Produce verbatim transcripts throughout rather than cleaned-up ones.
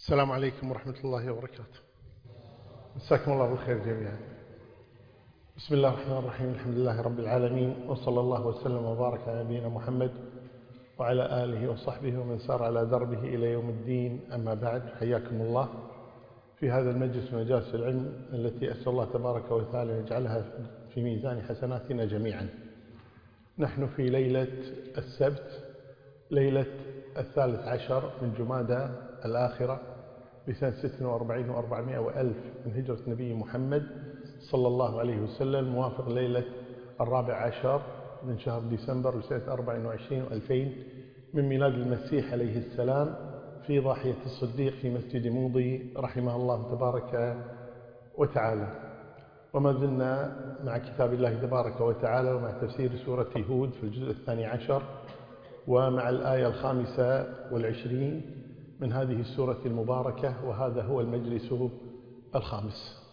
السلام عليكم ورحمة الله وبركاته. مساكم الله بالخير جميعا. بسم الله الرحمن الرحيم. الحمد لله رب العالمين، وصلى الله وسلم وبارك على نبينا محمد وعلى آله وصحبه ومن سار على دربه إلى يوم الدين. أما بعد، حياكم الله في هذا المجلس من مجالس العلم التي أسأل الله تبارك وتعالى يجعلها في ميزان حسناتنا جميعا. نحن في ليلة السبت، ليلة الثالث عشر من جمادى الآخرة بسنة ست وأربعين وأربعمائة وألف من هجرة نبي محمد صلى الله عليه وسلم، موافق ليلة الرابع عشر من شهر ديسمبر لسنة أربع وعشرين وألفين من ميلاد المسيح عليه السلام، في ضاحية الصديق في مسجد موضي رحمه الله تبارك وتعالى. وما زلنا مع كتاب الله تبارك وتعالى ومع تفسير سورة هود في الجزء الثاني عشر، ومع الآية الخامسة والعشرين من هذه السورة المباركة، وهذا هو المجلس الخامس.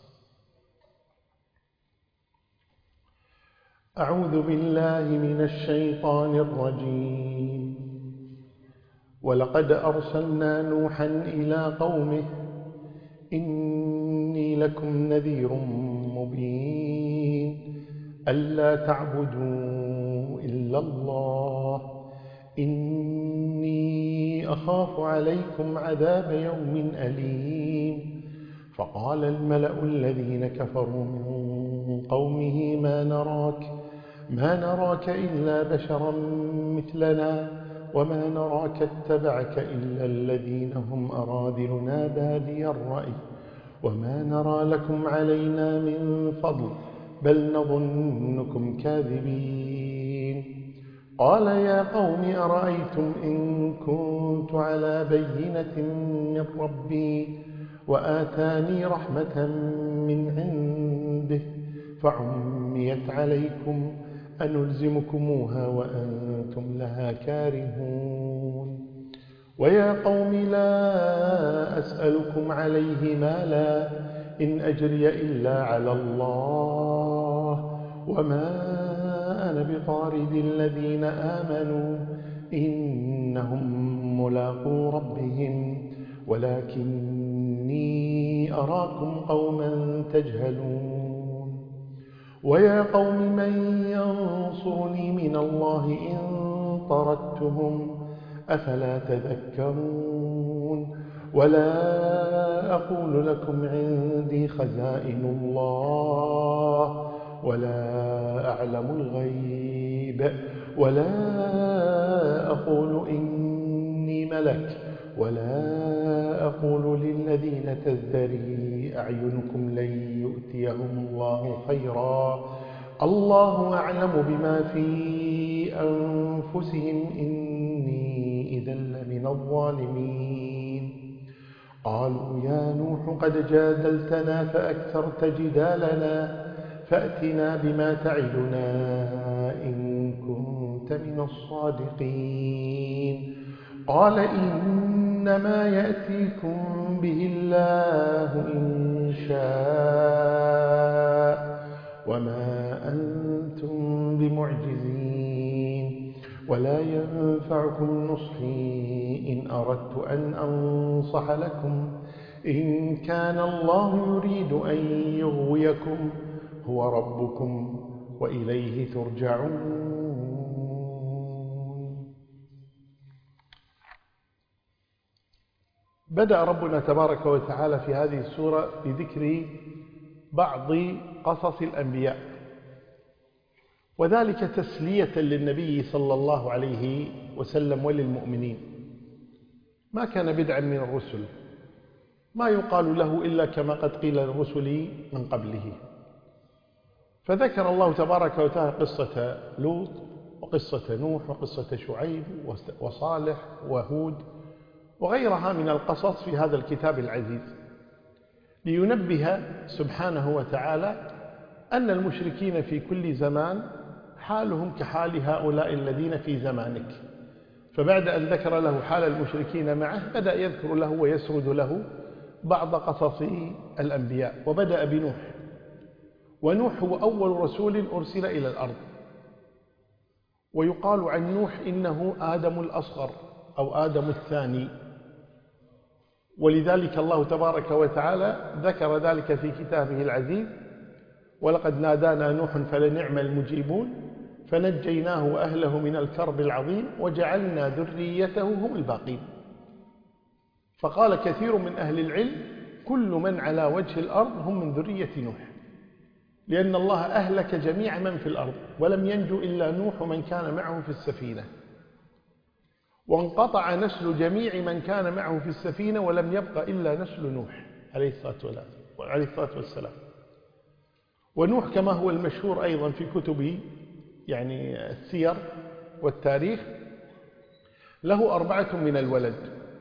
أعوذ بالله من الشيطان الرجيم. ولقد أرسلنا نوحا إلى قومه إني لكم نذير مبين ألا تعبدوا إلا الله إني أخاف عليكم عذاب يوم أليم. فقال الملأ الذين كفروا من قومه ما نراك ما نراك إلا بشرا مثلنا وما نراك اتبعك إلا الذين هم أراذلنا بادي الرأي وما نرى لكم علينا من فضل بل نظنكم كاذبين. قال يا قوم أرأيتم إن كنت على بينة من ربي وآتاني رحمة من عنده فعميت عليكم أنلزمكموها وأنتم لها كارهون. ويا قوم لا أسألكم عليه مالا إن أجري إلا على الله وما أنا بطارد الذين آمنوا إنهم ملاقو ربهم ولكني أراكم قوما تجهلون. ويا قوم من ينصرني من الله إن طردتهم أفلا تذكرون. ولا أقول لكم عندي خزائن الله ولا أعلم الغيب ولا أقول إني ملك ولا أقول للذين تزدري أعينكم لن يؤتيهم الله خيرا الله أعلم بما في أنفسهم إني إذا لمن الظالمين. قالوا يا نوح قد جادلتنا فأكثرت جدالنا فأتنا بما تعدنا إن كنت من الصادقين. قال إنما يأتيكم به الله إن شاء وما أنتم بمعجزين ولا ينفعكم نصحي إن أردت أن أنصح لكم إن كان الله يريد أن يغويكم هو ربكم وإليه ترجعون. بدأ ربنا تبارك وتعالى في هذه السورة بذكر بعض قصص الأنبياء، وذلك تسلية للنبي صلى الله عليه وسلم وللمؤمنين. ما كان بدعا من الرسل، ما يقال له إلا كما قد قيل للرسل من قبله. فذكر الله تبارك وتعالى قصة لوط وقصة نوح وقصة شعيب وصالح وهود وغيرها من القصص في هذا الكتاب العزيز، لينبه سبحانه وتعالى أن المشركين في كل زمان حالهم كحال هؤلاء الذين في زمانك. فبعد أن ذكر له حال المشركين معه بدأ يذكر له ويسرد له بعض قصص الأنبياء، وبدأ بنوح. ونوح هو أول رسول أرسل إلى الأرض، ويقال عن نوح إنه آدم الأصغر أو آدم الثاني، ولذلك الله تبارك وتعالى ذكر ذلك في كتابه العزيز: ولقد نادانا نوح فلنعم المجيبون فنجيناه وأهله من الكرب العظيم وجعلنا ذريته هم الباقين. فقال كثير من أهل العلم: كل من على وجه الأرض هم من ذرية نوح، لأن الله أهلك جميع من في الأرض ولم ينجو إلا نوح ومن كان معه في السفينة، وانقطع نسل جميع من كان معه في السفينة ولم يبق إلا نسل نوح عليه الصلاة والسلام. ونوح كما هو المشهور أيضا في كتبه يعني السير والتاريخ له أربعة من الولد: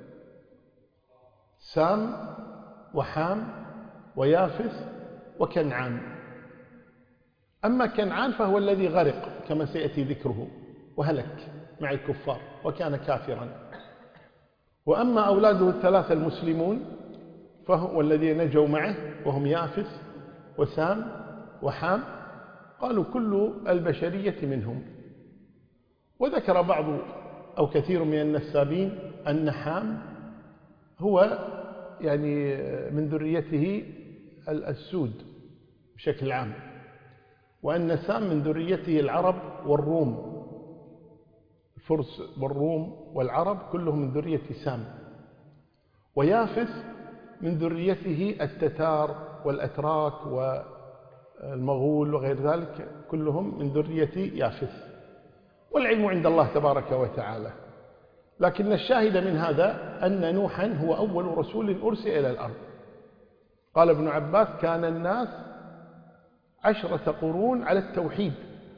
سام وحام ويافث وكنعان. أما كنعان فهو الذي غرق كما سيأتي ذكره وهلك مع الكفار وكان كافرا. وأما أولاده الثلاثة المسلمون فهو الذين نجوا معه وهم يافث وسام وحام، قالوا كل البشرية منهم. وذكر بعض أو كثير من النسابين أن حام هو يعني من ذريته السود بشكل عام، وأن سام من ذريته العرب والروم، الفرس والروم والعرب كلهم من ذرية سام. ويافث من ذريته التتار والأتراك والمغول وغير ذلك كلهم من ذرية يافث. والعلم عند الله تبارك وتعالى. لكن الشاهد من هذا أن نوحا هو أول رسول أرسل إلى الأرض. قال ابن عباس: كان الناس عشرة قرون على التوحيد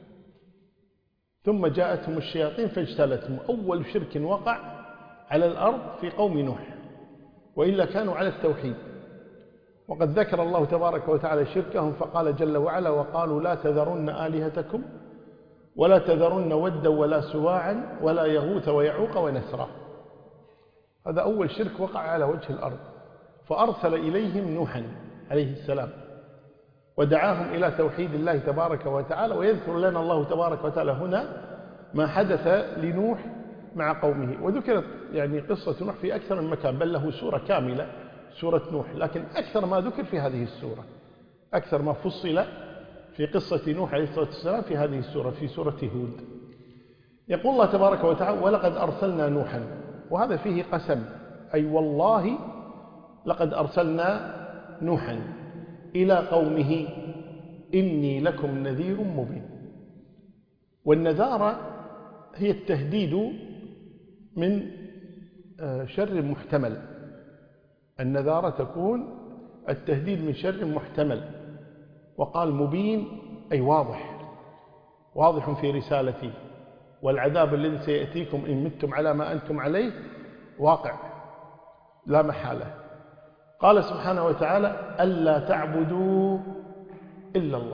ثم جاءتهم الشياطين فاجتالتهم. أول شرك وقع على الأرض في قوم نوح، وإلا كانوا على التوحيد. وقد ذكر الله تبارك وتعالى شركهم فقال جل وعلا: وقالوا لا تذرن آلهتكم ولا تذرن ودا ولا سواعا ولا يغوث ويعوق ونسرا. هذا أول شرك وقع على وجه الأرض، فأرسل إليهم نوحا عليه السلام ودعاهم إلى توحيد الله تبارك وتعالى. ويذكر لنا الله تبارك وتعالى هنا ما حدث لنوح مع قومه. وذكرت يعني قصة نوح في أكثر من مكان، بل له سورة كاملة سورة نوح، لكن أكثر ما ذكر في هذه السورة، أكثر ما فصل في قصة نوح عليه الصلاة والسلام في هذه السورة، في سورة هود. يقول الله تبارك وتعالى: ولقد أرسلنا نوحا. وهذا فيه قسم، أي والله لقد أرسلنا نوحا إلى قومه إني لكم نذير مبين. والنذارة هي التهديد من شر محتمل. النذارة تكون التهديد من شر محتمل. وقال مبين أي واضح، واضح في رسالتي، والعذاب الذي سيأتيكم إن متم على ما أنتم عليه واقع لا محالة. قال سبحانه وتعالى: ألا تعبدوا إلا الله.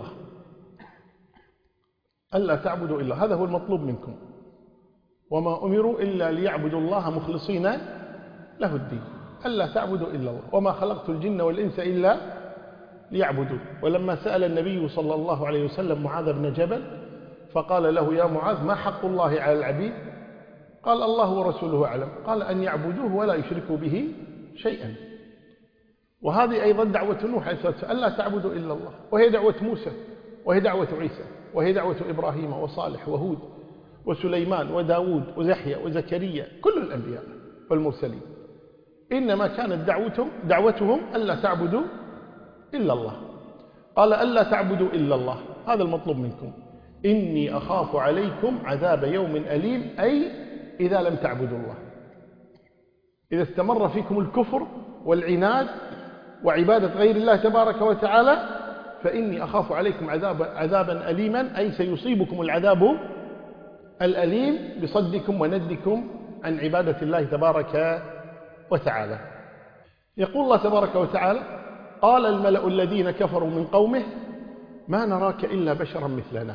ألا تعبدوا إلا، هذا هو المطلوب منكم. وما أمروا إلا ليعبدوا الله مخلصين له الدين. ألا تعبدوا إلا الله وما خلقت الجن والإنس إلا ليعبدوا. ولما سأل النبي صلى الله عليه وسلم معاذ بن جبل فقال له: يا معاذ ما حق الله على العبيد؟ قال: الله ورسوله أعلم. قال: أن يعبدوه ولا يشركوا به شيئا. وهذه أيضا دعوة نوح عليه الصلاة والسلام: ألا تعبدوا إلا الله. وهي دعوة موسى، وهي دعوة عيسى، وهي دعوة إبراهيم وصالح وهود وسليمان وداود وزحيا وزكريا، كل الأنبياء والمرسلين. إنما كانت دعوتهم دعوتهم ألا تعبدوا إلا الله. قال: ألا تعبدوا إلا الله، هذا المطلوب منكم. إني أخاف عليكم عذاب يوم أليم، أي إذا لم تعبدوا الله، إذا استمر فيكم الكفر والعناد وعبادة غير الله تبارك وتعالى، فإني أخاف عليكم عذاب عذابا أليما، أي سيصيبكم العذاب الأليم بصدكم وندكم عن عبادة الله تبارك وتعالى. يقول الله تبارك وتعالى: قال الملأ الذين كفروا من قومه ما نراك إلا بشرا مثلنا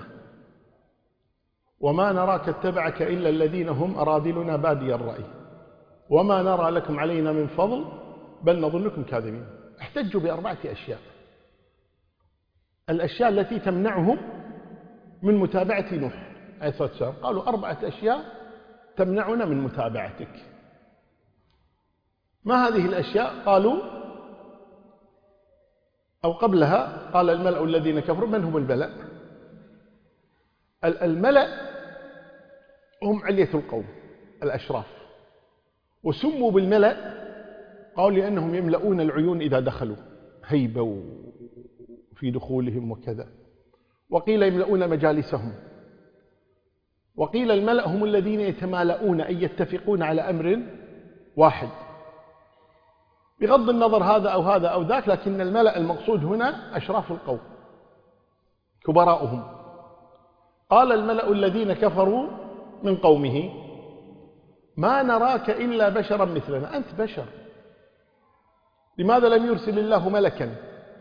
وما نراك اتبعك إلا الذين هم أراذلنا بادي الرأي وما نرى لكم علينا من فضل بل نظنكم كاذبين. احتجوا بأربعة أشياء، الأشياء التي تمنعهم من متابعة نوح عليه الصلاة والسلام. قالوا: أربعة أشياء تمنعنا من متابعتك. ما هذه الأشياء؟ قالوا أو قبلها قال الملأ الذين كفروا. من هم الملأ؟ الملأ هم علية القوم الأشراف، وسموا بالملأ قالوا لأنهم يملؤون العيون إذا دخلوا، هيبة في دخولهم وكذا. وقيل يملؤون مجالسهم، وقيل الملأ هم الذين يتمالؤون أي يتفقون على أمر واحد، بغض النظر هذا أو هذا أو ذاك، لكن الملأ المقصود هنا أشراف القوم كبراؤهم. قال الملأ الذين كفروا من قومه ما نراك إلا بشرا مثلنا. أنت بشر، لماذا لم يرسل الله ملكا؟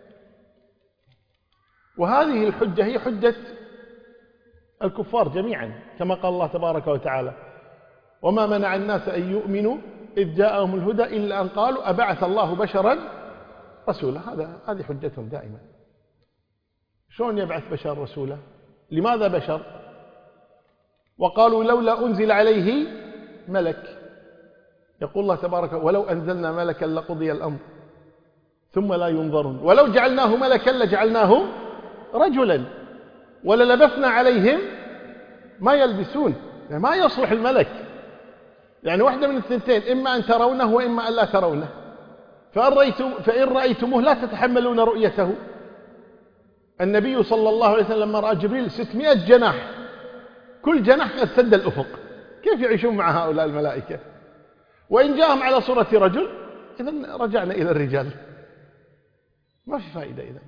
وهذه الحجة هي حجة الكفار جميعا، كما قال الله تبارك وتعالى وما منع الناس أن يؤمنوا إذ جاءهم الهدى إلا أن قالوا أبعث الله بشرا رسولا. هذا هذه حجتهم دائما. شلون يبعث بشر رسولا؟ لماذا بشر؟ وقالوا لولا أنزل عليه ملك. يقول الله تبارك ولو أنزلنا ملكا لقضي الأمر ثم لا ينظرون ولو جعلناه ملكا لجعلناه رجلا وللبسنا عليهم ما يلبسون. يعني ما يصلح الملك، يعني واحدة من الثنتين، إما أن ترونه وإما أن لا ترونه. فإن رأيتم فإن رأيتموه لا تتحملون رؤيته. النبي صلى الله عليه وسلم لما رأى جبريل ستمائة جناح، كل جناح قد سد الأفق، كيف يعيشون مع هؤلاء الملائكة؟ وإن جاءهم على صورة رجل، إذن رجعنا إلى الرجال، ما في فائدة إذن.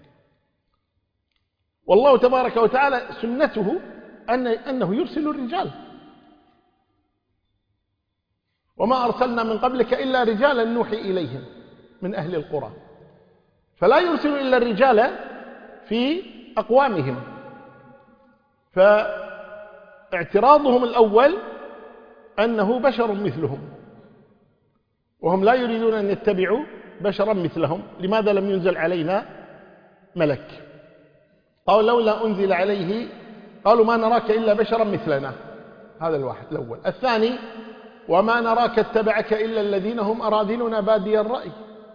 والله تبارك وتعالى سنته أن أنه يرسل الرجال، وما أرسلنا من قبلك إلا رجالا نوحي إليهم من أهل القرى. فلا يرسل إلا الرجال في أقوامهم. فاعتراضهم الأول أنه بشر مثلهم، وهم لا يريدون أن يتبعوا بشرا مثلهم. لماذا لم ينزل علينا ملك؟ قالوا لولا أنزل عليه، قالوا ما نراك إلا بشرا مثلنا. هذا الواحد الأول. الثاني وما نراك اتبعك إلا الذين هم أراذلنا بادي الرأي.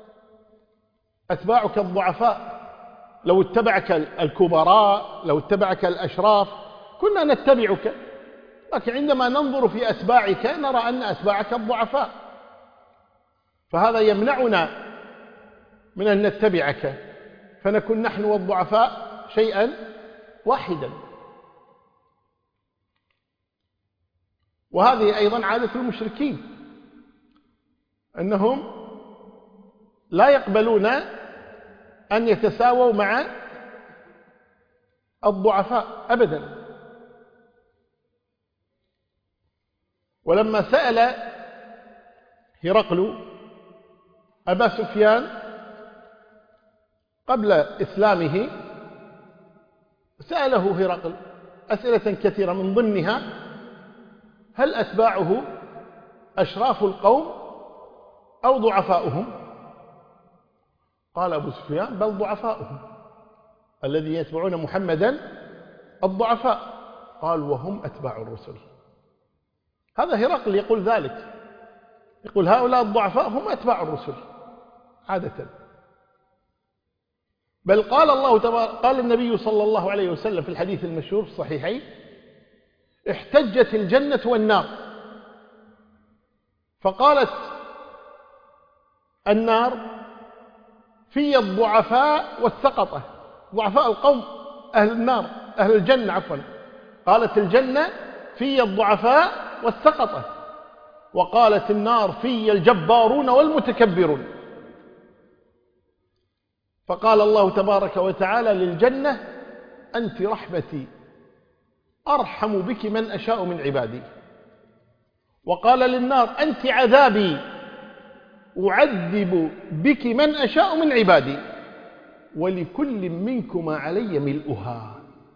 أتباعك الضعفاء، لو اتبعك الكبراء، لو اتبعك الأشراف كنا نتبعك، لكن عندما ننظر في أتباعك نرى أن أتباعك الضعفاء، فهذا يمنعنا من أن نتبعك، فنكون نحن والضعفاء شيئا واحدا. وهذه أيضا عادة المشركين، أنهم لا يقبلون أن يتساووا مع الضعفاء أبدا. ولما سأل هرقل أبا سفيان قبل إسلامه، سأله هرقل أسئلة كثيرة، من ضمنها هل أتباعه أشراف القوم أو ضعفاؤهم؟ قال أبو سفيان بل ضعفاؤهم، الذي يتبعون محمدا الضعفاء. قال وهم أتباع الرسل. هذا هرقل يقول ذلك، يقول هؤلاء الضعفاء هم أتباع الرسل عادة. بل قال الله تبارك قال النبي صلى الله عليه وسلم في الحديث المشهور في الصحيحين احتجت الجنة والنار، فقالت النار في الضعفاء والسقطة، ضعفاء القوم أهل النار أهل الجنة عفوا، قالت الجنة في الضعفاء والسقطة، وقالت النار في الجبارون والمتكبرون. فقال الله تبارك وتعالى للجنة أنت رحمتي أرحم بك من أشاء من عبادي، وقال للنار أنت عذابي أعذب بك من أشاء من عبادي، ولكل منكما علي ملؤها.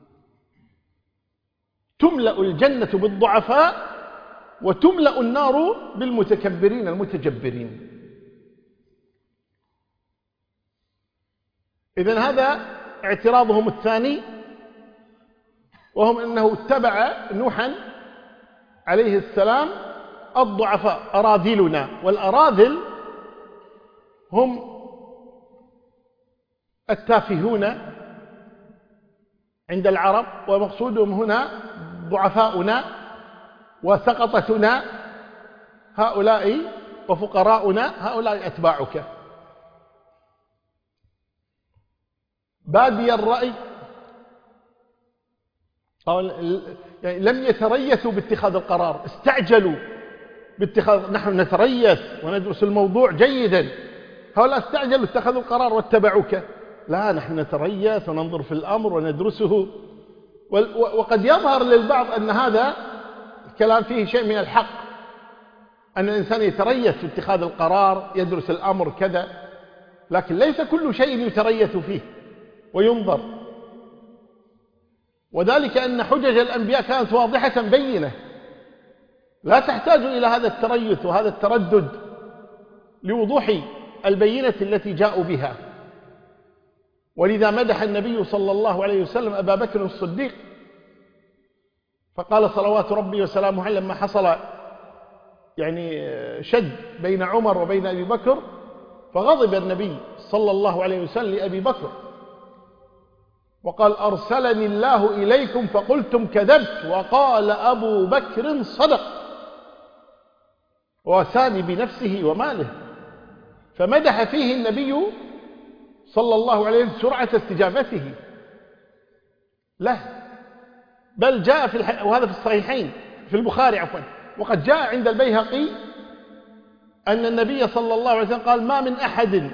تملأ الجنة بالضعفاء وتملأ النار بالمتكبرين المتجبرين. إذن هذا اعتراضهم الثاني، وهم أنه اتبع نوحا عليه السلام الضعفاء أراذلنا. والأراذل هم التافهون عند العرب، ومقصودهم هنا ضعفاؤنا وسقطتنا هؤلاء وفقراؤنا هؤلاء أتباعك. بادي الرأي يعني لم يتريثوا باتخاذ القرار، استعجلوا باتخاذ. نحن نتريث وندرس الموضوع جيدا، هؤلاء استعجلوا اتخذوا القرار واتبعوك. لا، نحن نتريث وننظر في الأمر وندرسه. وقد يظهر للبعض أن هذا الكلام فيه شيء من الحق، أن الإنسان يتريث في اتخاذ القرار، يدرس الأمر كذا، لكن ليس كل شيء يتريث فيه وينظر. وذلك أن حجج الأنبياء كانت واضحة بينة، لا تحتاج إلى هذا التريث وهذا التردد لوضوح البينة التي جاءوا بها. ولذا مدح النبي صلى الله عليه وسلم أبا بكر الصديق، فقال صلوات ربي وسلامه عليه لما حصل يعني شد بين عمر وبين أبي بكر، فغضب النبي صلى الله عليه وسلم لأبي بكر وقال: أرسلني الله إليكم فقلتم كذبت، وقال أبو بكر صدق، وساني بنفسه وماله. فمدح فيه النبي صلى الله عليه وسلم سرعة استجابته له. بل جاء في الح... وهذا في الصحيحين في البخاري عفوا، وقد جاء عند البيهقي أن النبي صلى الله عليه وسلم قال: ما من أحد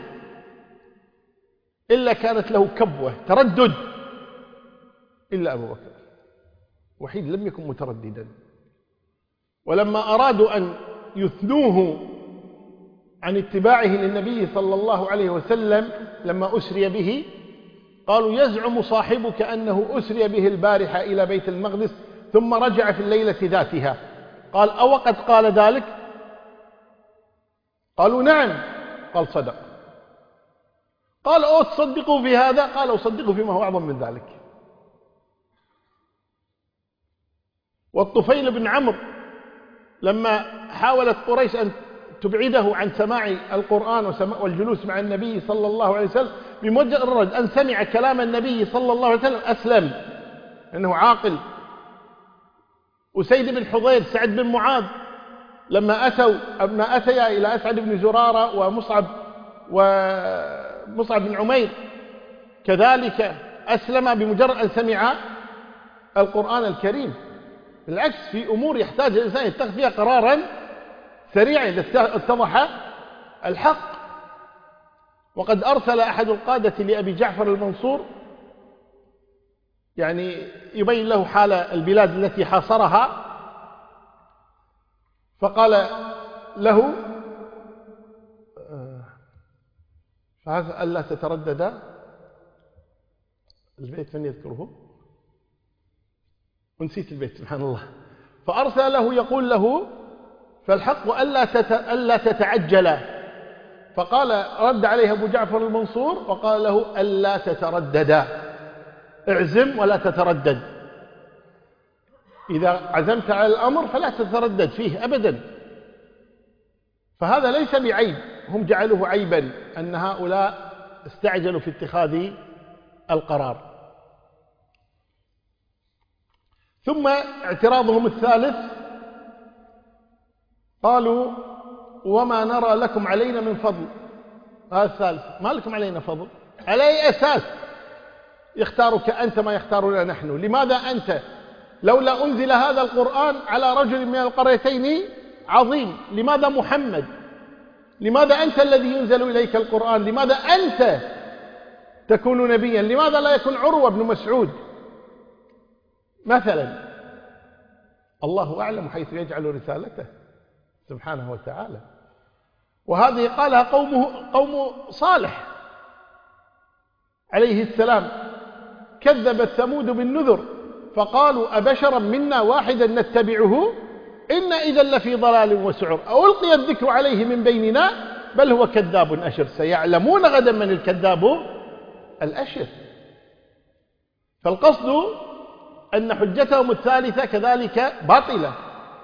إلا كانت له كبوة تردد إلا أبو بكر، وحيد لم يكن مترددا. ولما أرادوا أن يثنوه عن اتباعه للنبي صلى الله عليه وسلم لما أسري به، قالوا: يزعم صاحبك أنه أسري به البارحة إلى بيت المقدس ثم رجع في الليلة ذاتها. قال: أو قد قال ذلك؟ قالوا: نعم. قال: صدق. قال: أو تصدقوا في هذا؟ قال: أصدقوا فيما هو أعظم من ذلك. والطفيل بن عمرو لما حاولت قريش أن تبعده عن سماع القرآن والجلوس مع النبي صلى الله عليه وسلم، بمجرد أن سمع كلام النبي صلى الله عليه وسلم أسلم، أنه عاقل. أسيد بن حضير، سعد بن معاذ، لما أتوا أما أتيا إلى أسعد بن زرارة ومصعب ومصعب بن عمير كذلك أسلم بمجرد أن سمع القرآن الكريم. بالعكس، في أمور يحتاج الإنسان يتخذ فيها قرارا سريعا إذا اتضح الحق. وقد أرسل أحد القادة لأبي جعفر المنصور يعني يبين له حال البلاد التي حاصرها، فقال له: فهذا ألا تتردد. البيت من يذكره؟ ونسيت البيت سبحان الله. فأرسل له يقول له: فالحق ألا تتعجل. فقال رد عليه أبو جعفر المنصور وقال له: ألا تتردد، اعزم ولا تتردد. إذا عزمت على الأمر فلا تتردد فيه أبدا. فهذا ليس بعيب، هم جعلوه عيبا أن هؤلاء استعجلوا في اتخاذ القرار. ثم اعتراضهم الثالث، قالوا: وما نرى لكم علينا من فضل. هذا الثالث، ما لكم علينا فضل؟ على أي أساس يختارك أنت ما يختارنا نحن؟ لماذا أنت لولا أنزل هذا القرآن على رجل من القريتين عظيم؟ لماذا محمد؟ لماذا أنت الذي ينزل إليك القرآن؟ لماذا أنت تكون نبيا؟ لماذا لا يكون عروة بن مسعود مثلا؟ الله أعلم حيث يجعل رسالته سبحانه وتعالى. وهذه قالها قومه قوم صالح عليه السلام، كذبت ثمود بالنذر فقالوا: أبشرا منا واحدا نتبعه إن إذا لفي ضلال وسعر، أو ألقي الذكر عليه من بيننا بل هو كذاب أشر. سيعلمون غدا من الكذاب الأشر. فالقصد أن حجتهم الثالثة كذلك باطلة.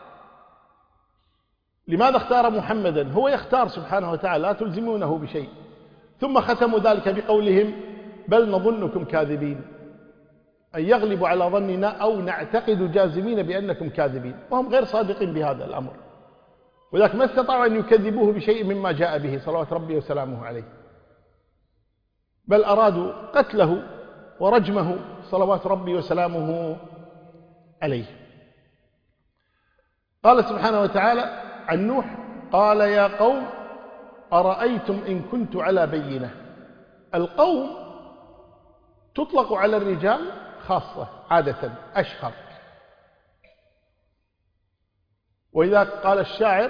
لماذا اختار محمدا؟ هو يختار سبحانه وتعالى، لا تلزمونه بشيء. ثم ختموا ذلك بقولهم بل نظنكم كاذبين، أن يغلب على ظننا أو نعتقد جازمين بأنكم كاذبين، وهم غير صادقين بهذا الأمر، ولكن ما استطاعوا أن يكذبوه بشيء مما جاء به صلوات ربي وسلامه عليه، بل أرادوا قتله ورجمه صلوات ربي وسلامه عليه. قال سبحانه وتعالى عن نوح قال يا قوم أرأيتم إن كنت على بينة. القوم تطلق على الرجال خاصة عادة أشهر، وإذا قال الشاعر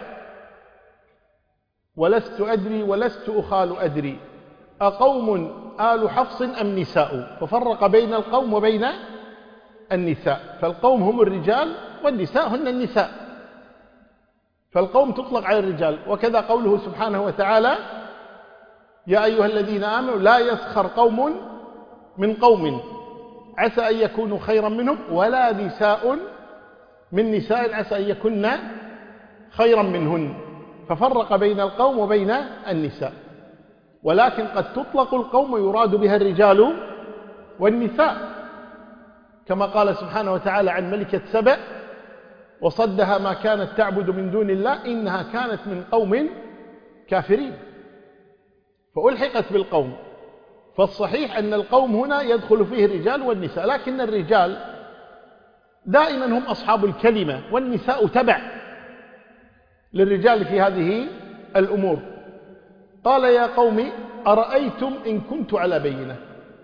ولست أدري ولست أخال أدري أقوم آل حفص أم نساء، ففرق بين القوم وبين النساء، فالقوم هم الرجال والنساء هن النساء، فالقوم تطلق على الرجال. وكذا قوله سبحانه وتعالى يا أيها الذين آمنوا لا يسخر قوم من قوم عسى أن يكونوا خيرا منهم ولا نساء من نساء عسى أن يكن خيرا منهن، ففرق بين القوم وبين النساء. ولكن قد تطلق القوم ويراد بها الرجال والنساء، كما قال سبحانه وتعالى عن ملكة سبأ وصدها ما كانت تعبد من دون الله إنها كانت من قوم كافرين، فألحقت بالقوم. فالصحيح أن القوم هنا يدخل فيه الرجال والنساء، لكن الرجال دائما هم أصحاب الكلمة، والنساء تبع للرجال في هذه الأمور. قال يا قوم أرأيتم إن كنت على بينة،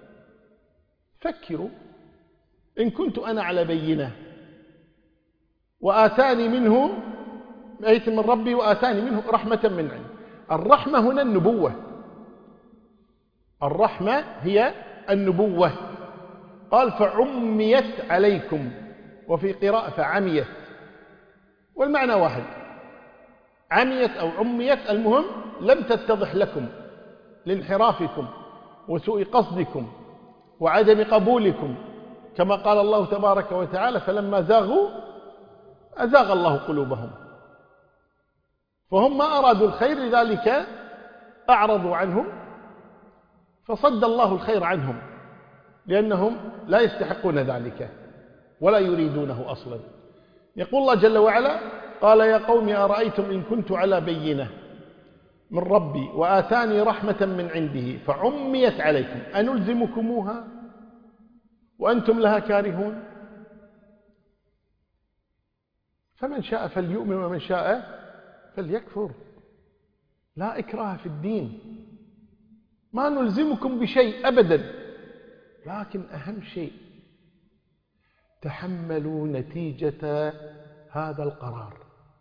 فكروا إن كنت أنا على بينة وآتاني منه آية من ربي وآتاني منه رحمة من عند. الرحمة هنا النبوة، الرحمة هي النبوة. قال فعميت عليكم، وفي قراءة فعميت، والمعنى واحد، عميت أو عميت، المهم لم تتضح لكم لانحرافكم وسوء قصدكم وعدم قبولكم، كما قال الله تبارك وتعالى فلما زاغوا أزاغ الله قلوبهم. فهم ما أرادوا الخير لذلك أعرضوا عنه فصد الله الخير عنهم، لأنهم لا يستحقون ذلك ولا يريدونه أصلا. يقول الله جل وعلا قال يا قوم أرأيتم إن كنت على بينة من ربي وآتاني رحمة من عنده فعميت عليكم أنلزمكموها وأنتم لها كارهون. فمن شاء فليؤمن ومن شاء فليكفر، لا إكراه في الدين، ما نلزمكم بشيء أبدا، لكن أهم شيء تحملوا نتيجة هذا القرار.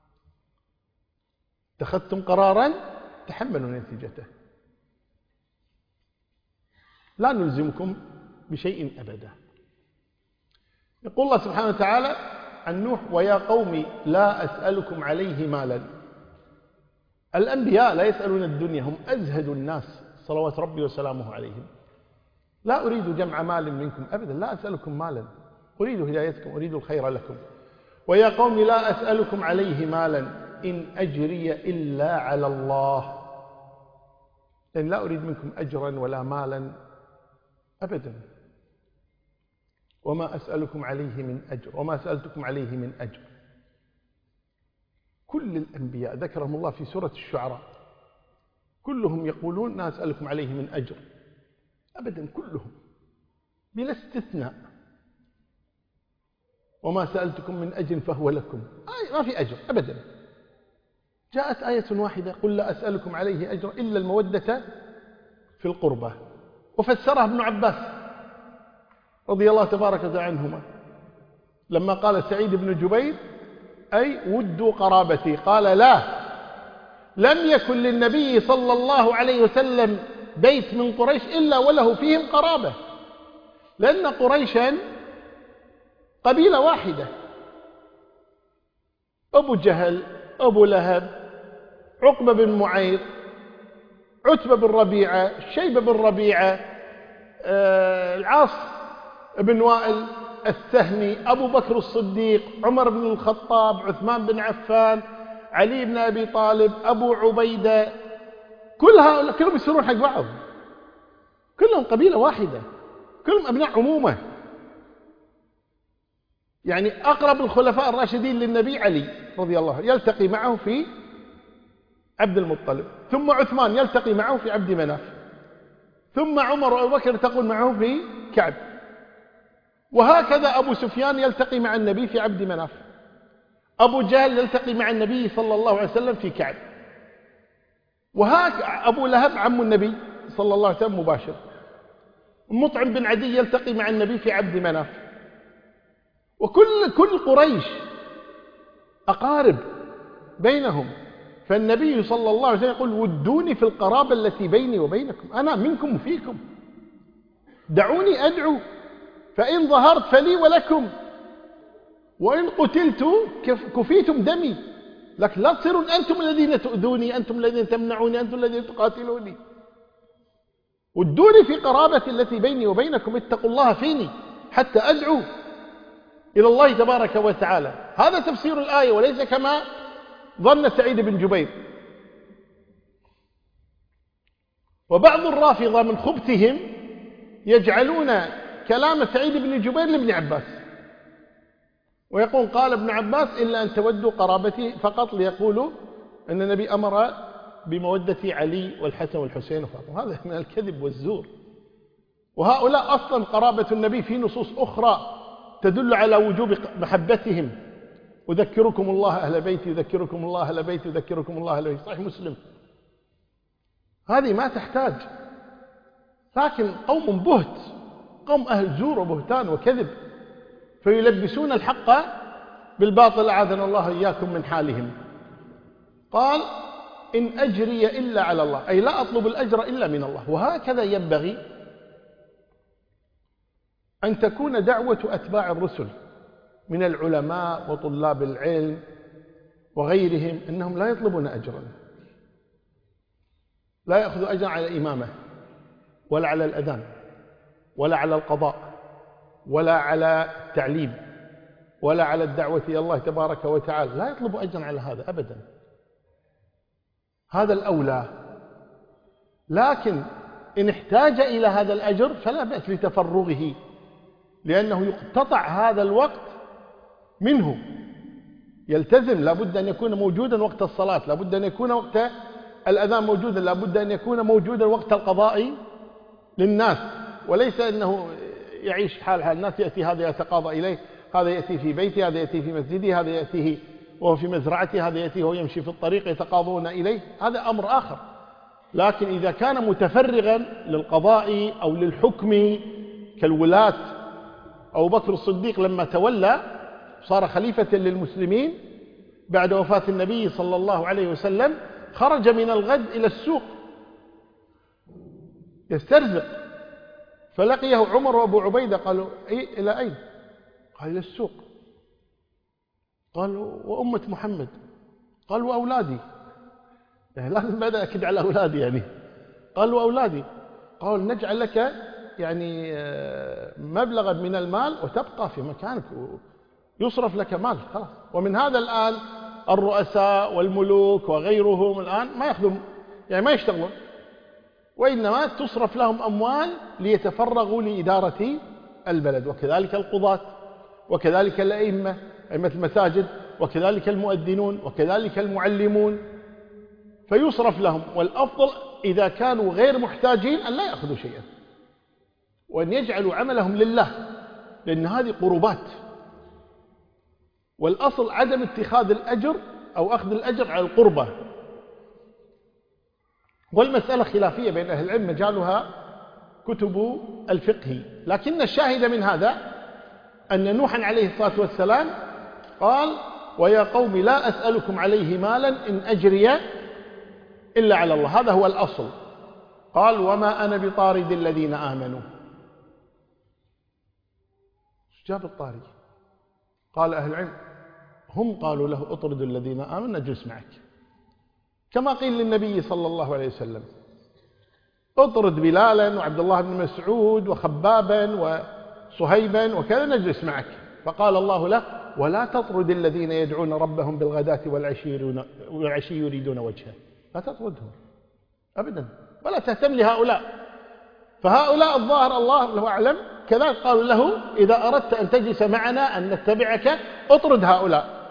اتخذتم قرارا تحملوا نتيجته، لا نلزمكم بشيء أبدا. يقول الله سبحانه وتعالى عن نوح ويا قوم لا أسألكم عليه مالا. الأنبياء لا يسألون الدنيا، هم أزهد الناس صلوات ربي وسلامه عليهم. لا أريد جمع مال منكم أبدا، لا أسألكم مالا، أريد هدايتكم، أريد الخير لكم. ويا قوم لا أسألكم عليه مالا إن أجري إلا على الله، لأن لا أريد منكم أجرا ولا مالا أبدا. وما أسألكم عليه من أجر وما سألتكم عليه من أجر. كل الأنبياء ذكرهم الله في سورة الشعراء كلهم يقولون لا أسألكم عليه من أجر أبدا، كلهم بلا استثناء. وما سألتكم من أجر فهو لكم، آية ما في أجر أبدا. جاءت آية واحدة قل لا أسألكم عليه أجر إلا المودة في القربى، وفسرها ابن عباس رضي الله تبارك وتعالى عنهما لما قال سعيد بن جبير أي ودوا قرابتي، قال لا، لم يكن للنبي صلى الله عليه وسلم بيت من قريش إلا وله فيهم قرابة، لأن قريشا قبيلة واحدة، أبو جهل، أبو لهب، عقبة بن معيط، عتبة بن ربيعة، شيبة بن ربيعة، العاص بن وائل السهمي، أبو بكر الصديق، عمر بن الخطاب، عثمان بن عفان، علي بن أبي طالب، أبو عبيدة، كل هؤلاء كلهم يصيرون حق بعض، كلهم قبيلة واحدة، كلهم أبناء عمومة. يعني أقرب الخلفاء الراشدين للنبي علي رضي الله عنه يلتقي معه في عبد المطلب، ثم عثمان يلتقي معه في عبد مناف، ثم عمر وأبو بكر يلتقون معه في كعب، وهكذا أبو سفيان يلتقي مع النبي في عبد مناف، أبو جهل يلتقي مع النبي صلى الله عليه وسلم في كعب، وهك أبو لهب عم النبي صلى الله عليه وسلم مباشر، مطعم بن عدي يلتقي مع النبي في عبد مناف، وكل كل قريش أقارب بينهم. فالنبي صلى الله عليه وسلم يقول ودوني في القرابة التي بيني وبينكم، أنا منكم وفيكم، دعوني أدعو، فإن ظهرت فلي ولكم، وإن قتلت كفيتم دمي، لكن لا تصيرون أنتم الذين تؤذوني، أنتم الذين تمنعوني، أنتم الذين تقاتلوني. ودوني في قرابة التي بيني وبينكم، اتقوا الله فيني حتى أدعو إلى الله تبارك وتعالى. هذا تفسير الآية، وليس كما ظن سعيد بن جبير. وبعض الرافضة من خبثهم يجعلون كلام سعيد بن جبير لابن عباس، ويقول قال ابن عباس إلا أن تودوا قرابتي فقط ليقولوا أن النبي أمر بمودة علي والحسن والحسين وفاطمة. هذا من الكذب والزور. وهؤلاء أصلا قرابة النبي في نصوص أخرى تدل على وجوب محبتهم. أذكركم الله أهل بيتي، أذكركم الله أهل بيتي، أذكركم الله أهل بيتي، صحيح مسلم. هذه ما تحتاج. لكن قوم بهت، قوم أهل زور وبهتان وكذب، فيلبسون الحق بالباطل، أعاذنا الله إياكم من حالهم. قال إن أجري إلا على الله، أي لا أطلب الأجر إلا من الله. وهكذا ينبغي أن تكون دعوة أتباع الرسل من العلماء وطلاب العلم وغيرهم، أنهم لا يطلبون أجرا، لا يأخذوا أجرا على الإمامة ولا على الأذان ولا على القضاء ولا على التعليم ولا على الدعوة إلى الله تبارك وتعالى، لا يطلبوا أجرا على هذا أبدا. هذا الأولى. لكن إن احتاج إلى هذا الأجر فلا بأس لتفرغه، لأنه يقتطع هذا الوقت منه، يلتزم، لابد أن يكون موجودا وقت الصلاة، لابد أن يكون وقت الأذان موجودا، لابد أن يكون موجودا وقت القضاء للناس، وليس أنه يعيش حال حال الناس، يأتي هذا يتقاضى إليه، هذا يأتي في بيته، هذا يأتي في مسجده، هذا يأتيه وهو في مزرعته، هذا يأتيه وهو يمشي في الطريق يتقاضون إليه، هذا أمر آخر. لكن إذا كان متفرغا للقضاء أو للحكم كالولاة، أبو بكر الصديق لما تولى صار خليفة للمسلمين بعد وفاة النبي صلى الله عليه وسلم، خرج من الغد إلى السوق يسترزق، فلقيه عمر وأبو عبيدة، قالوا إيه إلى أين؟ قال إلى السوق. قالوا وأمة محمد؟ قال وأولادي، يعني لازم بدأ أكد على أولادي يعني. قال وأولادي، قال نجعل لك يعني مبلغا من المال وتبقى في مكانك ويصرف لك مال خلاص. ومن هذا الآن الرؤساء والملوك وغيرهم الآن ما يأخذوا يعني ما يشتغلون، وإنما تصرف لهم أموال ليتفرغوا لإدارة البلد، وكذلك القضاة، وكذلك الأئمة، أئمة المساجد، وكذلك المؤذنون، وكذلك المعلمون، فيصرف لهم. والأفضل إذا كانوا غير محتاجين أن لا يأخذوا شيئا، وأن يجعلوا عملهم لله، لأن هذه قربات. والأصل عدم اتخاذ الأجر أو أخذ الأجر على القربة. والمسألة خلافية بين أهل العلم، مجالها كتب الفقه. لكن الشاهد من هذا أن نوحا عليه الصلاة والسلام قال ويا قوم لا أسألكم عليه مالا إن أجري إلا على الله. هذا هو الأصل. قال وما أنا بطارد الذين آمنوا. جاب الطاري. قال أهل العلم هم قالوا له اطرد الذين آمنوا نجلس معك، كما قيل للنبي صلى الله عليه وسلم اطرد بلالا وعبد الله بن مسعود وخبابا وصهيبا وكذا نجلس معك. فقال الله له ولا تطرد الذين يدعون ربهم بالغداة والعشي, والعشي, يريدون, والعشي يريدون وجهه. لا تطردهم أبدا، ولا تهتم لهؤلاء. فهؤلاء الظاهر الله له أعلم كذلك قالوا له إذا أردت أن تجلس معنا أن نتبعك اطرد هؤلاء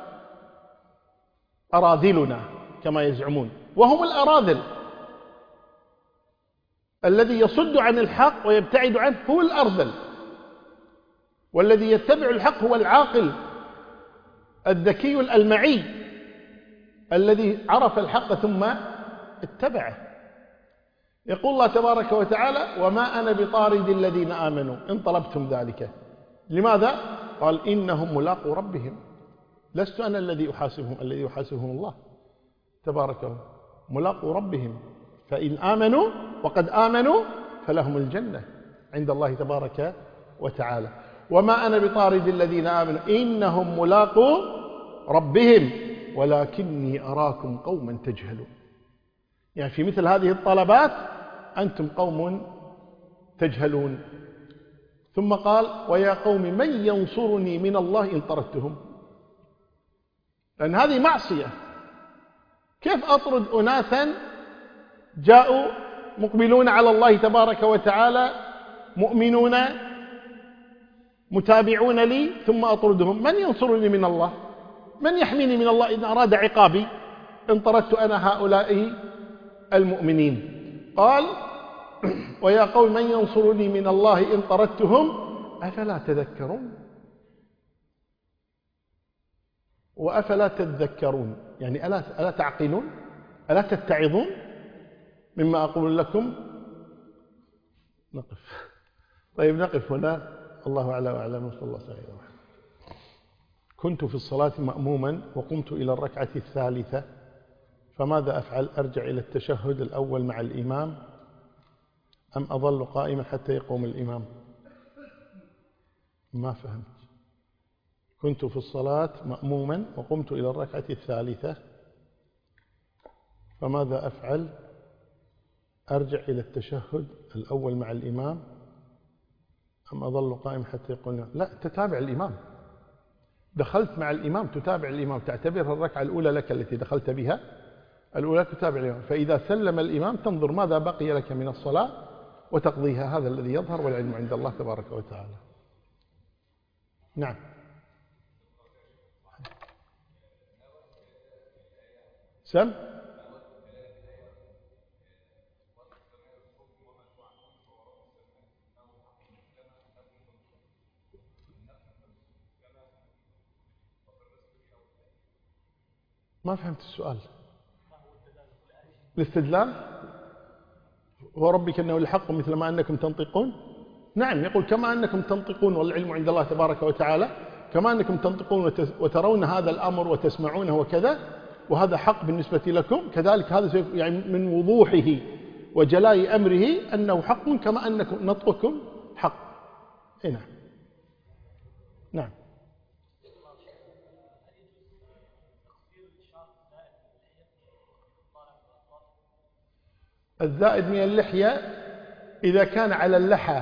أراذلنا كما يزعمون، وهم الأراذل. الذي يصد عن الحق ويبتعد عنه هو الأرذل، والذي يتبع الحق هو العاقل الذكي الألمعي الذي عرف الحق ثم اتبعه. يقول الله تبارك وتعالى: وما أنا بطارد الذين آمنوا إن طلبتم ذلك. لماذا؟ قال: إنهم ملاقوا ربهم، لست أنا الذي أحاسبهم، الذي يحاسبهم الله تبارك وتعالى. ملاقوا ربهم، فإن آمنوا وقد آمنوا فلهم الجنة عند الله تبارك وتعالى. وما أنا بطارد الذين آمنوا إنهم ملاقوا ربهم ولكني أراكم قوما تجهلون. يعني في مثل هذه الطلبات أنتم قوم تجهلون. ثم قال: ويا قوم من ينصرني من الله إن طردتهم. لأن هذه معصية. كيف أطرد أناسا جاءوا مقبلون على الله تبارك وتعالى مؤمنون متابعون لي ثم أطردهم؟ من ينصرني من الله؟ من يحميني من الله إن أراد عقابي إن طردت أنا هؤلاء المؤمنين؟ قال: ويا قوم من ينصرني من الله إن طردتهم أفلا تذكرون. وأفلا تذكرون يعني ألا, ألا تعقلون؟ ألا تتعظون مما أقول لكم؟ نقف. طيب نقف هنا. الله أعلى وأعلم، وصلى الله عليه وسلم. كنت في الصلاة مأموما وقمت إلى الركعة الثالثة، فماذا أفعل؟ أرجع إلى التشهد الأول مع الإمام أم أظل قائما حتى يقوم الإمام؟ ما فهمت. كنت في الصلاة مأموما وقمت إلى الركعة الثالثة، فماذا أفعل؟ أرجع إلى التشهد الأول مع الإمام أم أظل قائما حتى يقوم الإمام؟ لا، تتابع الإمام. دخلت مع الإمام تتابع الإمام، تعتبرها الركعة الأولى لك التي دخلت بها الأولى، تتابع الإمام. فإذا سلم الإمام تنظر ماذا بقي لك من الصلاة وتقضيها. هذا الذي يظهر، والعلم عند الله تبارك وتعالى. نعم. سم ما فهمت السؤال. الاستدلال وربك أنه الحق مثل ما أنكم تنطقون. نعم، يقول كما أنكم تنطقون والعلم عند الله تبارك وتعالى، كما أنكم تنطقون وترون هذا الأمر وتسمعونه وكذا، وهذا حق بالنسبة لكم، كذلك هذا يعني من وضوحه وجلاء أمره أنه حق كما أنكم نطقكم حق. هنا نعم. الزائد من اللحية إذا كان على اللحى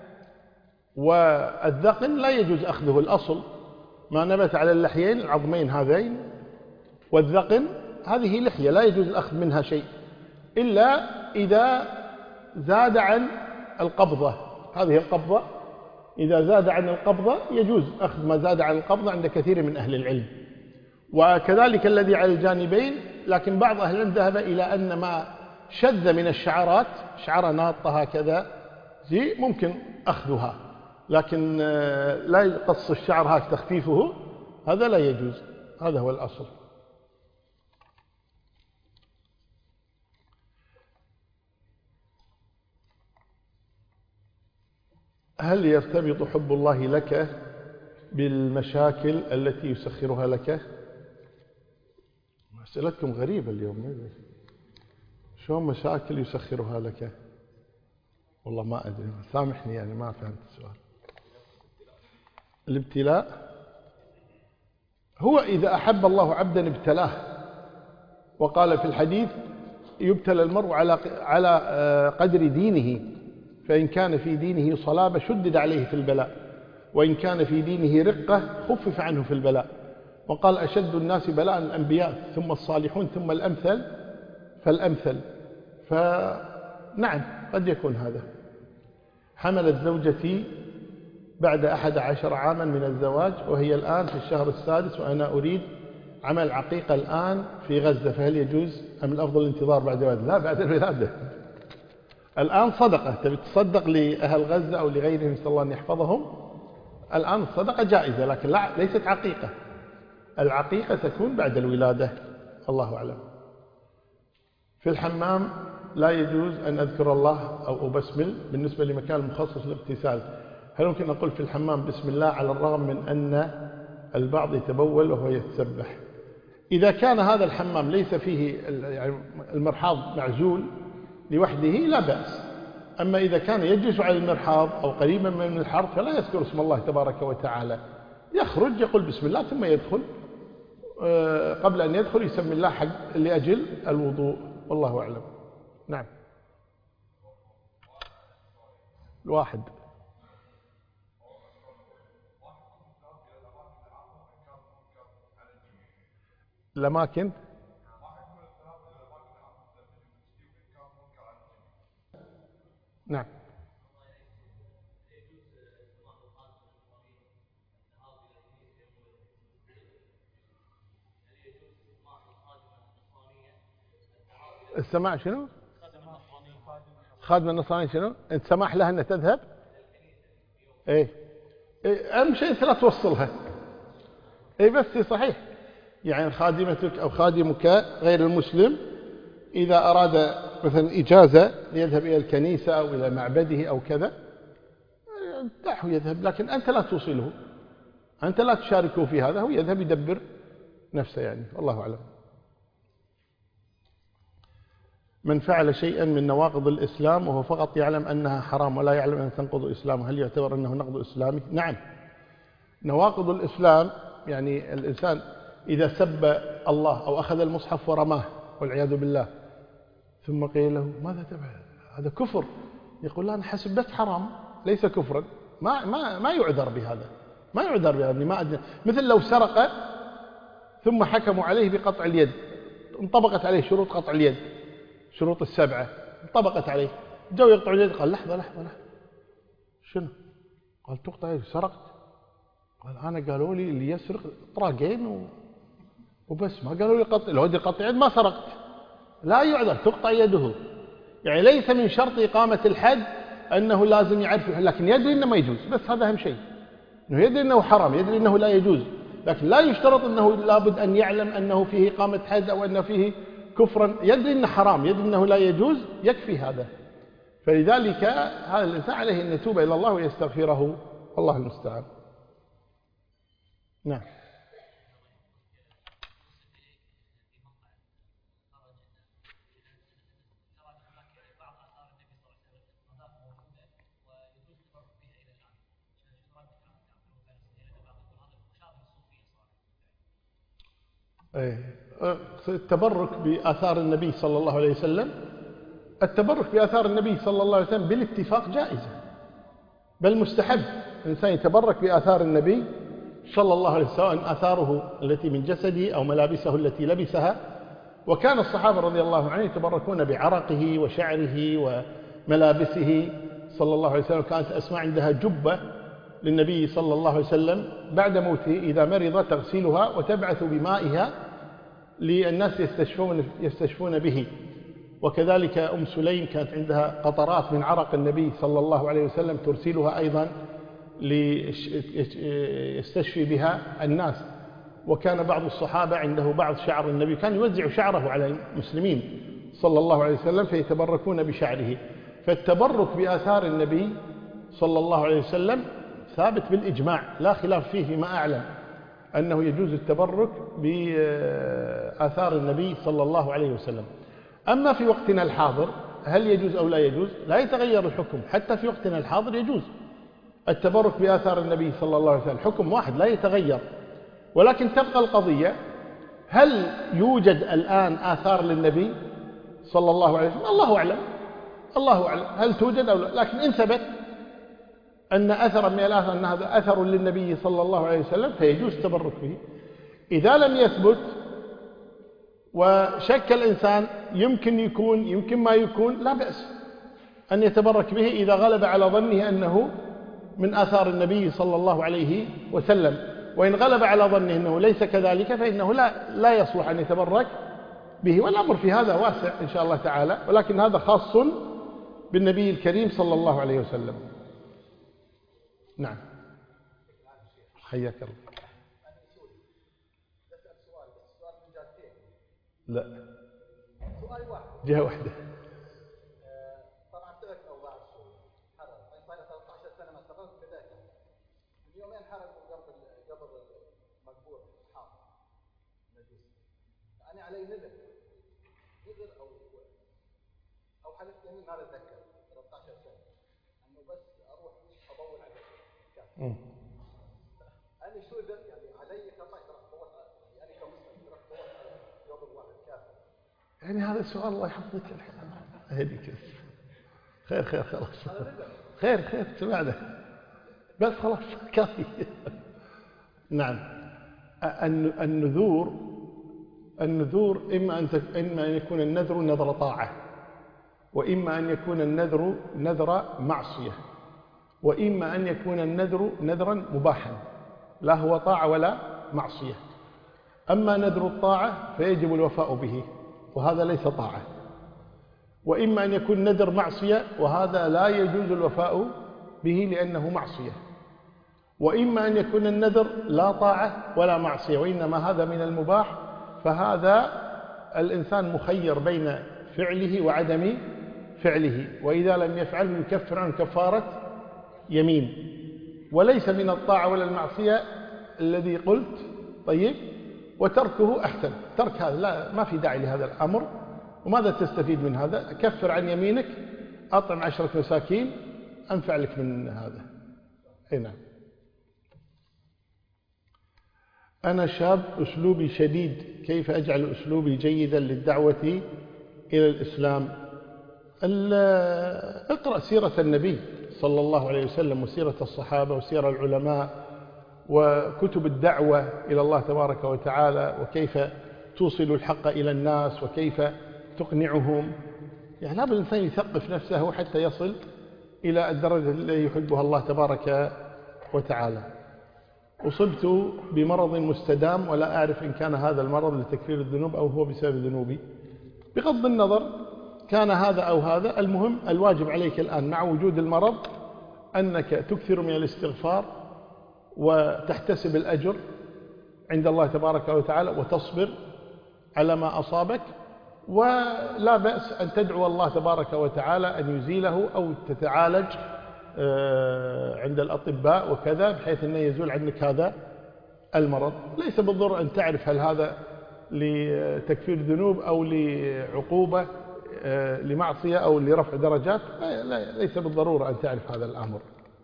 والذقن لا يجوز أخذه. الأصل ما نبت على اللحيين العظمين هذين والذقن، هذه لحية لا يجوز الأخذ منها شيء إلا إذا زاد عن القبضة. هذه القبضة إذا زاد عن القبضة يجوز أخذ ما زاد عن القبضة عند كثير من أهل العلم، وكذلك الذي على الجانبين. لكن بعض أهل العلم ذهب إلى أن ما شذ من الشعرات، شعرة ناطة هكذا زي، ممكن أخذها، لكن لا يقص الشعر هاك تخفيفه، هذا لا يجوز. هذا هو الأصل. هل يرتبط حب الله لك بالمشاكل التي يسخرها لك؟ أسئلتكم غريبة اليوم. شو مشاكل يسخرها لك؟ والله ما أدري، سامحني يعني ما فهمت السؤال. الابتلاء هو إذا أحب الله عبدا ابتلاه، وقال في الحديث: يبتلى المرء على على قدر دينه، فإن كان في دينه صلابة شدد عليه في البلاء، وإن كان في دينه رقة خفف عنه في البلاء. وقال: أشد الناس بلاء الأنبياء ثم الصالحون ثم الأمثل فالأمثل. فنعم قد يكون هذا. حملت زوجتي بعد أحد عشر عاما من الزواج، وهي الآن في الشهر السادس، وأنا أريد عمل عقيقة الآن في غزة، فهل يجوز أم الأفضل الانتظار بعد الولادة؟ لا، بعد الولادة. الآن صدقة، تبي تصدق لأهل غزة أو لغيرهم، نسأل الله أن يحفظهم. الآن الصدقة جائزة، لكن لا، ليست عقيقة. العقيقة تكون بعد الولادة، الله أعلم. في الحمام لا يجوز أن أذكر الله أو أبسمل بالنسبة لمكان مخصص للاغتسال، هل ممكن أقول في الحمام بسم الله على الرغم من أن البعض يتبول وهو يتسبح؟ إذا كان هذا الحمام ليس فيه المرحاض معزول لوحده لا بأس، أما إذا كان يجلس على المرحاض أو قريبا من الحرف فلا يذكر اسم الله تبارك وتعالى، يخرج يقول بسم الله ثم يدخل، قبل أن يدخل يسمي الله حق لأجل الوضوء، والله أعلم. نعم. الواحد الأماكن نعم. السماع شنو؟ خادم النصراني شنو؟ انت سماح لها ان تذهب؟ ايه, إيه اهم شيء لا توصلها. ايه بس صحيح، يعني خادمتك او خادمك غير المسلم اذا اراد مثلا اجازه ليذهب الى الكنيسه او الى معبده او كذا دعه يذهب، لكن انت لا توصله، انت لا تشاركه في هذا، هو يذهب يدبر نفسه يعني، والله اعلم. من فعل شيئا من نواقض الإسلام وهو فقط يعلم أنها حرام ولا يعلم أن تنقض إسلامه، هل يعتبر أنه نقض إسلامي؟ نعم. نواقض الإسلام يعني الإنسان إذا سب الله أو أخذ المصحف ورماه والعياذ بالله ثم قيل له ماذا تفعل؟ هذا كفر، يقول لا أنا حسب بس حرام ليس كفرا، ما ما ما يعذر بهذا، ما يعذر بهذا، ما أدري. مثل لو سرق ثم حكموا عليه بقطع اليد، انطبقت عليه شروط قطع اليد، شروط السبعة انطبقت عليه، جو يقطع اليد، قال لحظة لحظة لحظة شنو؟ قال تقطع يد، سرقت؟ قال أنا قالوا لي اللي يسرق طراقين وبس، ما قالوا لي قطع، لو ودي قطع يد ما سرقت، لا يعذر، تقطع يده. يعني ليس من شرط إقامة الحد أنه لازم يعرف، لكن يدري أنه ما يجوز، بس هذا أهم شيء، أنه يدري أنه حرام، يدري أنه لا يجوز، لكن لا يشترط أنه لابد أن يعلم أنه فيه إقامة حد أو أنه فيه كفرا، يدري أنه حرام، يدري أنه لا يجوز، يكفي هذا. فلذلك هذا الإنسان عليه أن يتوب إلى الله ويستغفره، والله المستعان. نعم. التبرك بآثار النبي صلى الله عليه وسلم، التبرك بآثار النبي صلى الله عليه وسلم بالاتفاق جائزة، بل مستحب الإنسان يتبرك بآثار النبي صلى الله عليه وسلم، سواء آثاره التي من جسده أو ملابسه التي لبسها. وكان الصحابة رضي الله عنهم يتبركون بعرقه وشعره وملابسه صلى الله عليه وسلم. كانت أسماء عندها جبة للنبي صلى الله عليه وسلم بعد موته إذا مرض تغسلها وتبعث بمائها للناس يستشفون, يستشفون به. وكذلك أم سليم كانت عندها قطرات من عرق النبي صلى الله عليه وسلم ترسلها أيضا ليستشفي بها الناس. وكان بعض الصحابة عنده بعض شعر النبي كان يوزع شعره على المسلمين صلى الله عليه وسلم فيتبركون بشعره. فالتبرك بآثار النبي صلى الله عليه وسلم ثابت بالإجماع، لا خلاف فيه فيما أعلم أنه يجوز التبرك بآثار النبي صلى الله عليه وسلم. أما في وقتنا الحاضر هل يجوز أو لا يجوز؟ لا يتغير الحكم، حتى في وقتنا الحاضر يجوز التبرك بآثار النبي صلى الله عليه وسلم، حكم واحد لا يتغير. ولكن تبقى القضية، هل يوجد الآن آثار للنبي صلى الله عليه وسلم؟ الله أعلم، الله أعلم هل توجد أو لا. لكن إن ثبت أن أثرا من الآثار أن هذا أثر للنبي صلى الله عليه وسلم فيجوز التبرك به. إذا لم يثبت وشك الإنسان يمكن يكون يمكن ما يكون لا بأس، أن يتبرك به إذا غلب على ظنه أنه من آثار النبي صلى الله عليه وسلم. وإن غلب على ظنه أنه ليس كذلك فإنه لا, لا يصلح أن يتبرك به. والأمر في هذا واسع إن شاء الله تعالى، ولكن هذا خاص بالنبي الكريم صلى الله عليه وسلم. نعم. حياك الله. لا، سؤال واحد، جهة واحدة. طبعا ترك أوضاع السوق حرق، صار ثلاثة عشر سنة ما استقرت بذاك. من يومين حرقوا قبر قبر مقبور حاضر مجوس. أنا علي نذر نذر أو أو حلف يمين ما أتذكر ثلاثة عشر سنة إنه بس أروح أطول على الكافر. أنا شو ذا يعني علي كطاي ترى طوت يعني كمسلم ترى طوت على قبر واحد كافر. يعني هذا السؤال الله يحفظك أهديك. خير خير خلاص، خير خير سمعنا بس خلاص كافي. نعم. النذور النذور إما أن إما أن يكون النذر نذر طاعة، وإما أن يكون النذر نذر معصية، وإما أن يكون النذر نذرا مباحا لا هو طاعة ولا معصية. أما نذر الطاعة فيجب الوفاء به وهذا ليس طاعة، وإما أن يكون نذر معصية وهذا لا يجوز الوفاء به لأنه معصية، وإما أن يكون النذر لا طاعة ولا معصية وإنما هذا من المباح، فهذا الإنسان مخير بين فعله وعدم فعله، وإذا لم يفعله يكفر عن كفارة يمين. وليس من الطاعة ولا المعصية الذي قلت. طيب، وتركه أحسن. ترك هذا لا، ما في داعي لهذا الأمر. وماذا تستفيد من هذا؟ كفر عن يمينك، أطعم عشرة مساكين، أنفع لك من هذا. أي نعم. أنا شاب أسلوبي شديد، كيف أجعل أسلوبي جيدا للدعوة إلى الإسلام؟ اقرأ سيرة النبي صلى الله عليه وسلم وسيرة الصحابة وسيرة العلماء وكتب الدعوة إلى الله تبارك وتعالى، وكيف توصل الحق إلى الناس وكيف تقنعهم. يعني لابد الإنسان يثقف نفسه حتى يصل إلى الدرجة التي يحبها الله تبارك وتعالى. أصبت بمرض مستدام ولا أعرف إن كان هذا المرض لتكفير الذنوب أو هو بسبب ذنوبي. بغض النظر كان هذا أو هذا، المهم الواجب عليك الآن مع وجود المرض أنك تكثر من الاستغفار وتحتسب الأجر عند الله تبارك وتعالى وتصبر على ما أصابك، ولا بأس أن تدعو الله تبارك وتعالى أن يزيله أو تتعالج عند الأطباء وكذا بحيث أنه يزول عنك هذا المرض. ليس بالضرورة أن تعرف هل هذا لتكفير ذنوب أو لعقوبة لمعصية أو لرفع درجات، ليس بالضرورة أن تعرف هذا الأمر.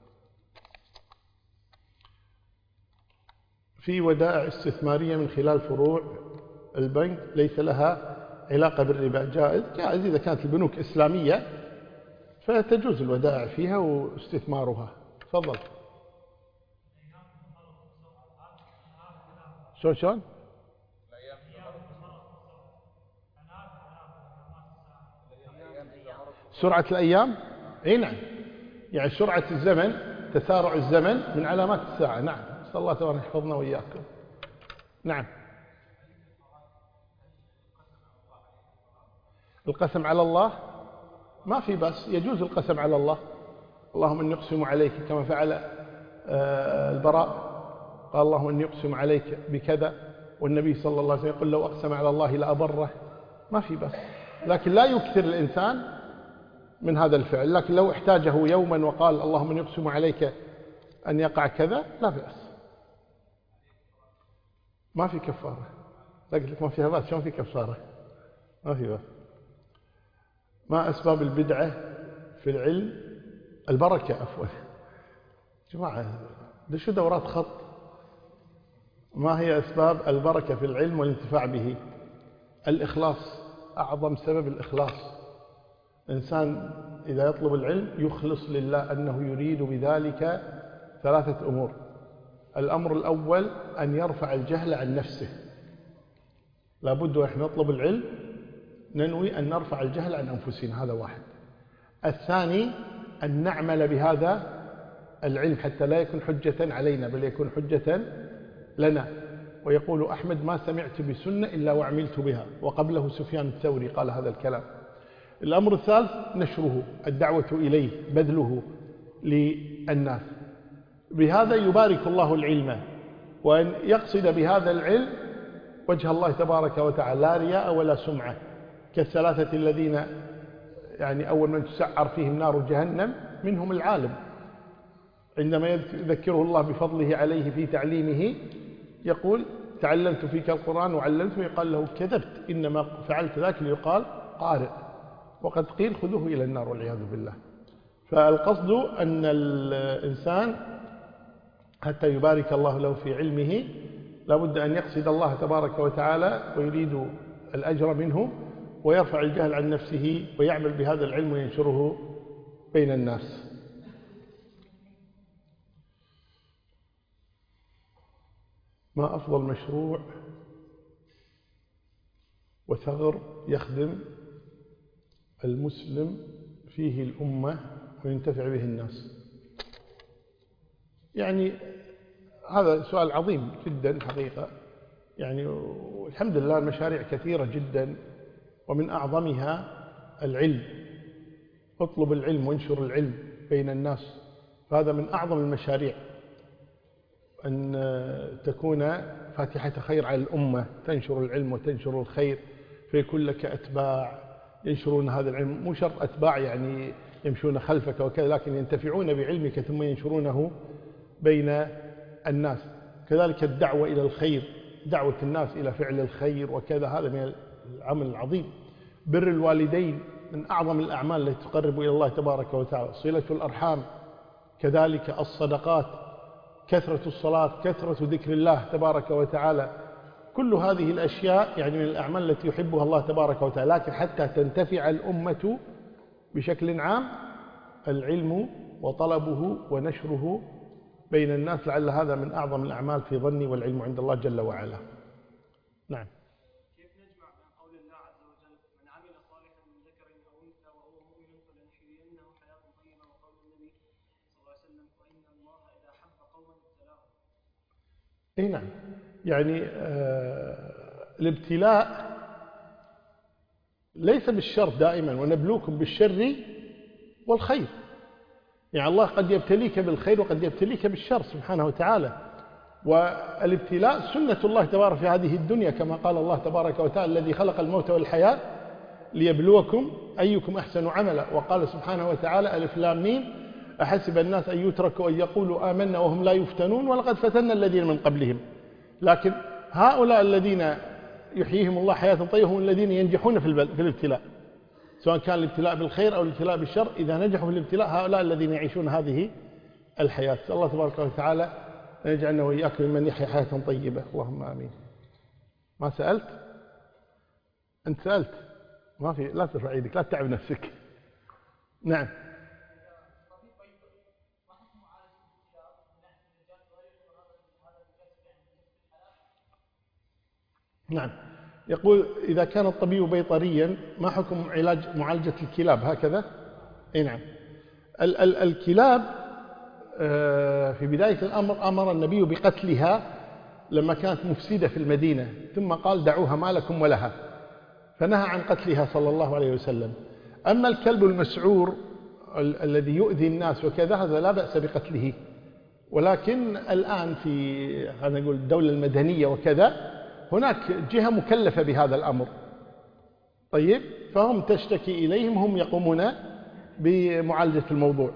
في ودائع استثمارية من خلال فروع البنك ليس لها علاقة بالربا، جائز؟ جائز إذا كانت البنوك إسلامية فتجوز الودائع فيها واستثمارها. تفضل. شلون شلون؟ سرعة الأيام؟ أي نعم، يعني سرعة الزمن، تسارع الزمن من علامات الساعة. نعم، نسأل الله تعالى يحفظنا وإياكم. نعم. القسم على الله ما في بس، يجوز القسم على الله. اللهم إني أقسم عليك كما فعل البراء، قال اللهم إني أقسم عليك بكذا، والنبي صلى الله عليه وسلم يقول لو أقسم على الله لأبره. ما في بس، لكن لا يكثر الإنسان من هذا الفعل. لكن لو احتاجه يوما وقال اللهم إني أقسم عليك أن يقع كذا لا بأس، ما في كفارة. قلت لك ما فيها بأس، شلون في كفارة؟ ما في بأس. ما أسباب البدعة في العلم؟ البركة عفوا. جماعة دشوا دورات خط. ما هي أسباب البركة في العلم والانتفاع به؟ الإخلاص، أعظم سبب الإخلاص. إنسان إذا يطلب العلم يخلص لله أنه يريد بذلك ثلاثة أمور. الأمر الأول أن يرفع الجهل عن نفسه. لابد ونحن نطلب العلم ننوي أن نرفع الجهل عن أنفسنا، هذا واحد. الثاني أن نعمل بهذا العلم حتى لا يكون حجة علينا بل يكون حجة لنا. ويقول أحمد: ما سمعت بسنة إلا وعملت بها. وقبله سفيان الثوري قال هذا الكلام. الأمر الثالث نشره، الدعوة إليه، بذله للناس. بهذا يبارك الله العلم، وأن يقصد بهذا العلم وجه الله تبارك وتعالى، لا رياء ولا سمعة، كالثلاثة الذين يعني أول من تسعر فيهم نار جهنم منهم العالم، عندما يذكره الله بفضله عليه في تعليمه يقول: تعلمت فيك القرآن وعلمته، يقال له: كذبت، إنما فعلت ذاك ليقال قارئ، وقد قيل خذوه إلى النار والعياذ بالله. فالقصد أن الإنسان حتى يبارك الله له في علمه لابد أن يقصد الله تبارك وتعالى ويريد الأجر منه، ويرفع الجهل عن نفسه ويعمل بهذا العلم وينشره بين الناس. ما أفضل مشروع وثغر يخدم المسلم فيه الأمة وينتفع به الناس؟ يعني هذا سؤال عظيم جدا حقيقة. يعني الحمد لله المشاريع كثيرة جدا، ومن أعظمها العلم. اطلب العلم وانشر العلم بين الناس، فهذا من أعظم المشاريع، أن تكون فاتحة خير على الأمة، تنشر العلم وتنشر الخير، فيكون لك أتباع ينشرون هذا العلم. مو شرط أتباع يعني يمشون خلفك وكذا، لكن ينتفعون بعلمك ثم ينشرونه بين الناس. كذلك الدعوة إلى الخير، دعوة الناس إلى فعل الخير وكذا، هذا من العمل العظيم. بر الوالدين من أعظم الأعمال التي تقرب إلى الله تبارك وتعالى. صلة الأرحام كذلك، الصدقات، كثرة الصلاة، كثرة ذكر الله تبارك وتعالى، كل هذه الأشياء يعني من الأعمال التي يحبها الله تبارك وتعالى. لكن حتى تنتفع الأمة بشكل عام العلم وطلبه ونشره بين الناس، لعل هذا من أعظم الأعمال في ظني، والعلم عند الله جل وعلا. نعم. كيف نجمع بين قول الله عز وجل: من عمل صالحا من ذكر أو أنثى وهو مؤمن فلنحيينه حياة طيبة، وقول النبي صلى الله عليه وسلم: وإن الله إذا أحب قوما ابتلاهم. اي نعم. يعني آه الابتلاء ليس بالشر دائما، ونبلوكم بالشر والخير. يعني الله قد يبتليك بالخير وقد يبتليك بالشر سبحانه وتعالى. والابتلاء سنة الله تبارك في هذه الدنيا، كما قال الله تبارك وتعالى: الذي خلق الموت والحياة ليبلوكم أيكم أحسن عملا. وقال سبحانه وتعالى: ألف لام ميم أحسب الناس أن يتركوا أن يقولوا آمنا وهم لا يفتنون ولقد فتنا الذين من قبلهم. لكن هؤلاء الذين يحييهم الله حياة طيبة هم الذين ينجحون في الابتلاء، سواء كان الابتلاء بالخير أو الابتلاء بالشر. إذا نجحوا في الابتلاء هؤلاء الذين يعيشون هذه الحياة. الله تبارك وتعالى يجعلنا وإياكم ممن يحيي حياة طيبة، اللهم آمين. ما سألت؟ أنت سألت؟ ما في، لا ترفع يدك، لا تتعب نفسك. نعم. نعم. يقول: إذا كان الطبيب بيطريا ما حكم علاج معالجة الكلاب هكذا؟ أي نعم. ال ال الكلاب في بداية الأمر أمر النبي بقتلها لما كانت مفسدة في المدينة، ثم قال: دعوها ما لكم ولها، فنهى عن قتلها صلى الله عليه وسلم. أما الكلب المسعور ال الذي يؤذي الناس وكذا، هذا لا بأس بقتله. ولكن الآن في خلينا نقول الدولة المدنية وكذا هناك جهة مكلفة بهذا الأمر، طيب، فهم تشتكي إليهم، هم يقومون بمعالجة الموضوع.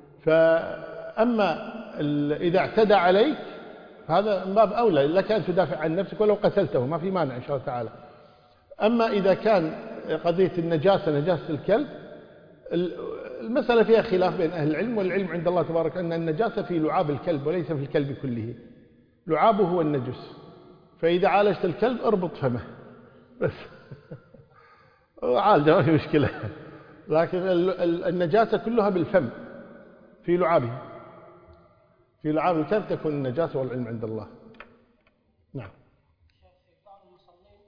فأما إذا اعتدى عليك هذا من باب أولى لك أن تدافع عن نفسك ولو قتلته، ما في مانع إن شاء الله تعالى. أما إذا كان قضية النجاسة، نجاسة الكلب، المسألة فيها خلاف بين أهل العلم، والعلم عند الله تبارك أن النجاسة في لعاب الكلب وليس في الكلب كله، لعابه هو النجس. فإذا عالجت الكلب اربط فمه بس عالجه، ما في مشكلة. لكن النجاسة كلها بالفم، في لعابه، في لعاب الكلب تكون النجاسة، والعلم عند الله. نعم.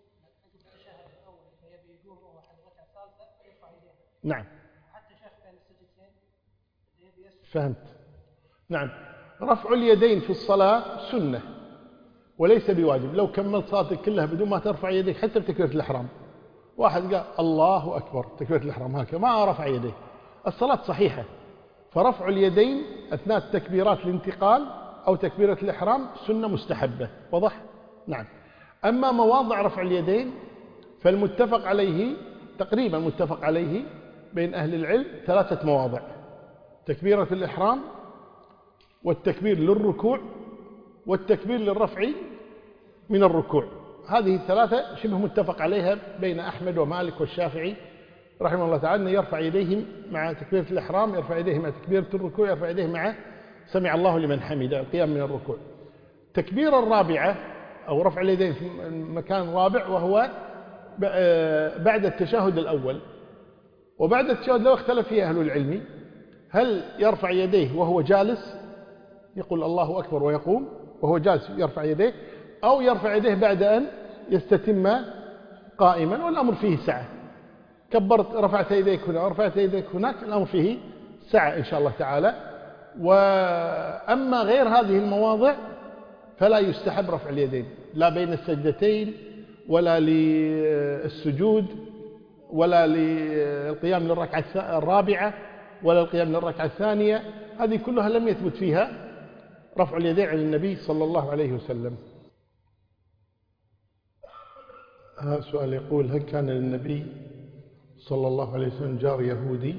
التشهد الأول يبي يقوم وهو حد ركعة ثالثة يرفع يديه. نعم. حتى شيخ بين السجود فهمت. نعم. رفع اليدين في الصلاة سنة وليس بواجب. لو كملت صلاتك كلها بدون ما ترفع يديك حتى بتكبيرة الإحرام، واحد قال الله أكبر تكبيرة الإحرام هكذا ما رفع يديه، الصلاة صحيحة. فرفع اليدين أثناء تكبيرات الانتقال أو تكبيرة الإحرام سنة مستحبة. واضح؟ نعم. أما مواضع رفع اليدين فالمتفق عليه تقريبا متفق عليه بين أهل العلم ثلاثة مواضع: تكبيرة الإحرام، والتكبير للركوع، والتكبير للرفع من الركوع. هذه الثلاثة شبه متفق عليها بين أحمد ومالك والشافعي رحمه الله تعالى، أن يرفع يديه مع تكبيرة الإحرام، يرفع يديه مع تكبيرة الركوع، يرفع يديه مع سمع الله لمن حمده القيام من الركوع. التكبيرة الرابعة أو رفع اليدين في مكان رابع وهو بعد التشهد الأول. وبعد التشهد الأول اختلف فيه أهل العلم، هل يرفع يديه وهو جالس يقول الله أكبر ويقوم وهو جالس يرفع يديه، أو يرفع يديه بعد أن يستتم قائما، والأمر فيه سعة. كبرت رفعت يديك هنا ورفعت يديك هناك، الأمر فيه سعة إن شاء الله تعالى. وأما غير هذه المواضع فلا يستحب رفع اليدين، لا بين السجدتين ولا للسجود ولا للقيام للركعة الرابعة ولا القيام للركعة الثانية. هذه كلها لم يثبت فيها رفع اليدين عن النبي صلى الله عليه وسلم. هذا سؤال يقول: هل كان للنبي صلى الله عليه وسلم جار يهودي؟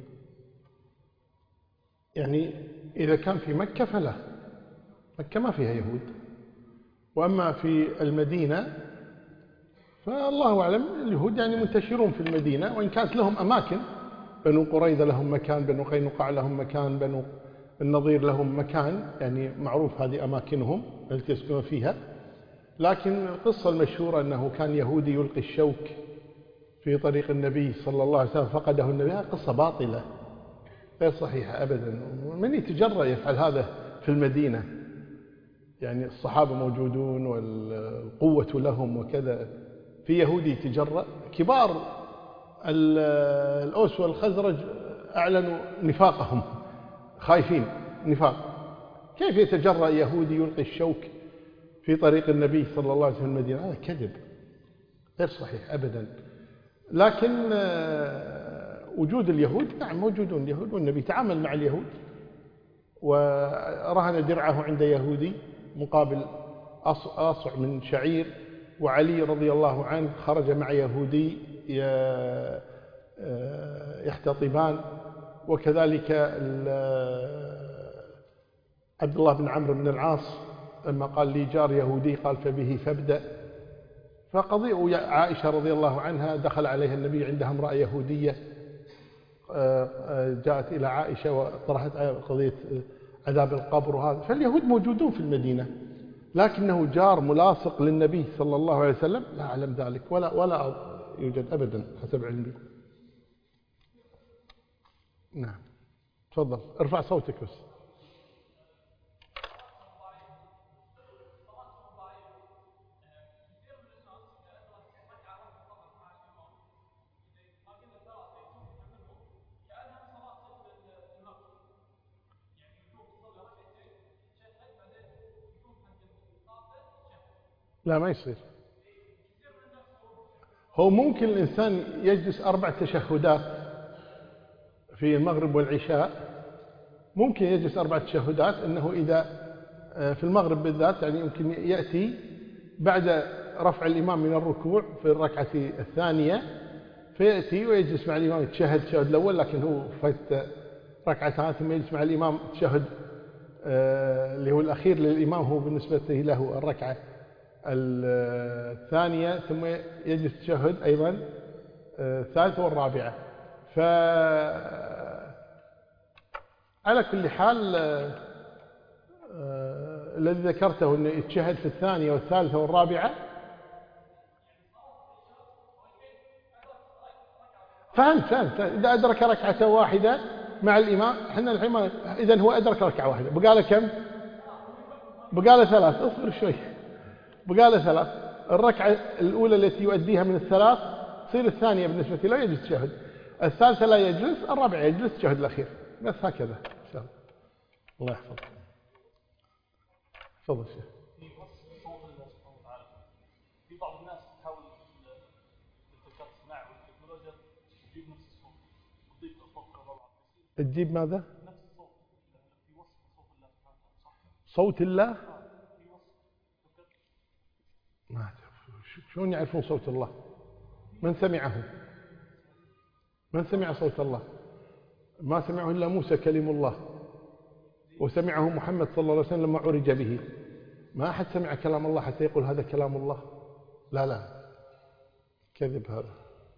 يعني إذا كان في مكة فلا، مكة ما فيها يهود. وأما في المدينة فالله أعلم اليهود يعني منتشرون في المدينة، وإن كانت لهم أماكن، بنو قريظة لهم مكان، بنو قينقاع لهم مكان، بنو النضير لهم مكان، يعني معروف هذه أماكنهم التي يسكنون فيها. لكن القصة المشهورة أنه كان يهودي يلقي الشوك في طريق النبي صلى الله عليه وسلم فقده النبي، هذه قصة باطلة غير صحيحة أبدا. من يتجرأ يفعل هذا في المدينة؟ يعني الصحابة موجودون والقوة لهم وكذا، في يهودي يتجرأ؟ كبار الأوس والخزرج أعلنوا نفاقهم، خايفين نفاق. كيف يتجرأ يهودي يلقي الشوك في طريق النبي صلى الله عليه وسلم المدينة؟ هذا كذب غير صحيح أبدا. لكن وجود اليهود نعم موجودون اليهود، والنبي تعامل مع اليهود ورهن درعه عند يهودي مقابل أصع من شعير، وعلي رضي الله عنه خرج مع يهودي يحتطبان، وكذلك عبد الله بن عمرو بن العاص لما قال لي جار يهودي قال فبه فابدأ. فقضية عائشة رضي الله عنها دخل عليها النبي عندها امرأة يهودية جاءت إلى عائشة وطرحت قضية عذاب القبر وهذا. فاليهود موجودون في المدينة، لكنه جار ملاصق للنبي صلى الله عليه وسلم لا أعلم ذلك، ولا ولا يوجد أبدا حسب علمي. نعم تفضل ارفع صوتك بس. لا ما يصير. هو ممكن الإنسان يجلس أربع تشهدات في المغرب والعشاء، ممكن يجلس أربع تشهدات، أنه إذا في المغرب بالذات يعني يمكن يأتي بعد رفع الإمام من الركوع في الركعة الثانية، فيأتي ويجلس مع الإمام يتشهد التشهد الأول، لكن هو فات ركعتان ثم يجلس مع الإمام التشهد اللي هو الأخير للإمام، هو بالنسبة له الركعة الثانية، ثم يجلس التشهد أيضا الثالثة والرابعة. فعلى كل حال الذي ذكرته أنه يتشهد في الثانية والثالثة والرابعة فهمت فهمت إذا أدرك ركعة واحدة مع الإمام، احنا الحين إذن هو أدرك ركعة واحدة، بقاله كم؟ بقاله ثلاث. اصبر شوي، بقاله ثلاث. الركعة الأولى التي يؤديها من الثلاث تصير الثانية بالنسبة له يجلس تشهد، الثالثة لا يجلس، الرابعة يجلس تشهد الأخير، بس هكذا إن شاء الله. الله يحفظك. تفضل شيخ. في وصف صوت الله سبحانه وتعالى، في بعض الناس تحاول بالتلقاء الصناعي والتكنولوجيا تجيب نفس الصوت وتضيف اصوات روعه. تجيب ماذا؟ نفس الصوت في وصف صوت الله سبحانه وتعالى، صح؟ صوت الله؟ في وصف. ما أعرف شلون يعرفون صوت الله؟ من سمعه؟ من سمع صوت الله؟ ما سمعه إلا موسى كلم الله، وسمعه محمد صلى الله عليه وسلم لما عرج به. ما أحد سمع كلام الله حتى يقول هذا كلام الله. لا لا، كذب هذا.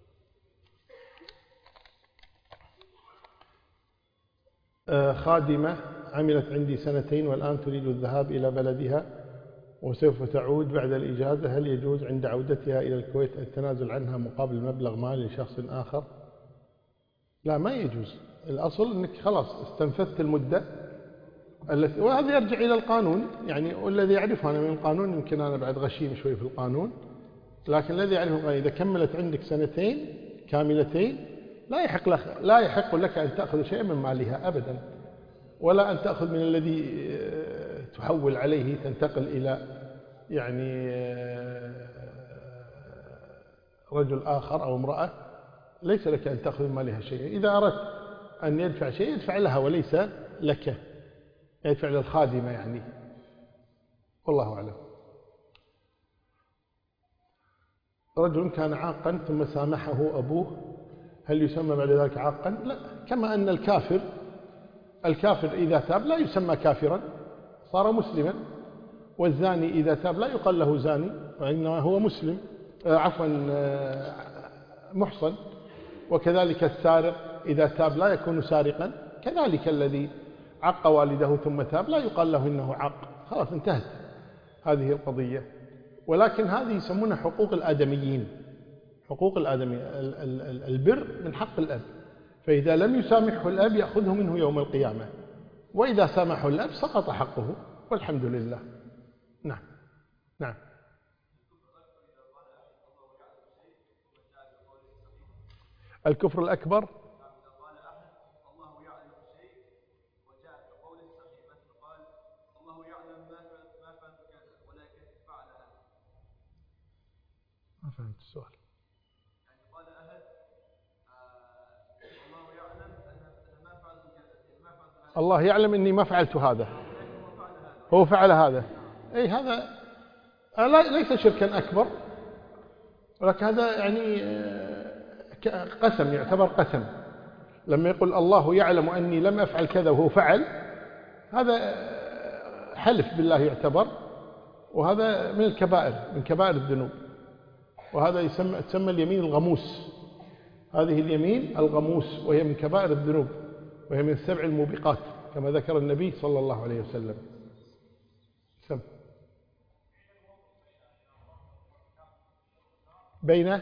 آه خادمة عملت عندي سنتين والآن تريد الذهاب إلى بلدها وسوف تعود بعد الإجازة، هل يجوز عند عودتها إلى الكويت التنازل عنها مقابل مبلغ مالي لشخص آخر؟ لا، ما يجوز. الأصل أنك خلاص استنفذت المدة التي، وهذا يرجع إلى القانون يعني، والذي يعرفه أنا من القانون، يمكن أنا بعد غشيم شوي في القانون، لكن الذي يعرفه القانون إذا كملت عندك سنتين كاملتين لا يحق لك لا يحق لك أن تأخذ شيئا من مالها أبدا، ولا أن تأخذ من الذي تحول عليه تنتقل إلى يعني رجل آخر أو امرأة، ليس لك أن تأخذ من مالها شيئا. إذا أردت أن يدفع شيء يدفع لها وليس لك، يدفع للخادمة يعني، والله أعلم. رجل كان عاقا ثم سامحه أبوه، هل يسمى بعد ذلك عاقا؟ لا، كما أن الكافر الكافر إذا تاب لا يسمى كافرا، صار مسلما، والزاني إذا تاب لا يقال له زاني وإنما هو مسلم، عفوا محصن، وكذلك السارق إذا تاب لا يكون سارقا، كذلك الذي عق والده ثم تاب لا يقال له إنه عق، خلاص انتهت هذه القضية. ولكن هذه يسمونها حقوق الآدميين، حقوق الآدمي، البر من حق الأب، فإذا لم يسامحه الأب يأخذه منه يوم القيامة، وإذا سامحه الأب سقط حقه والحمد لله. نعم نعم. الكفر الأكبر ما فهمت السؤال. يعني قال أحد الله يعلم أن ما فعلت كذا، ما فعلت هذا. الله يعلم إني ما فعلت هذا، هو فعل هذا. أي هذا ليس شركا أكبر، ولكن هذا يعني قسم، يعتبر قسم. لما يقول الله يعلم أني لم أفعل كذا وهو فعل، هذا حلف بالله يعتبر، وهذا من الكبائر، من كبائر الذنوب، وهذا يسمى تسمى اليمين الغموس. هذه اليمين الغموس وهي من كبائر الذنوب، وهي من السبع الموبقات كما ذكر النبي صلى الله عليه وسلم. سم. بين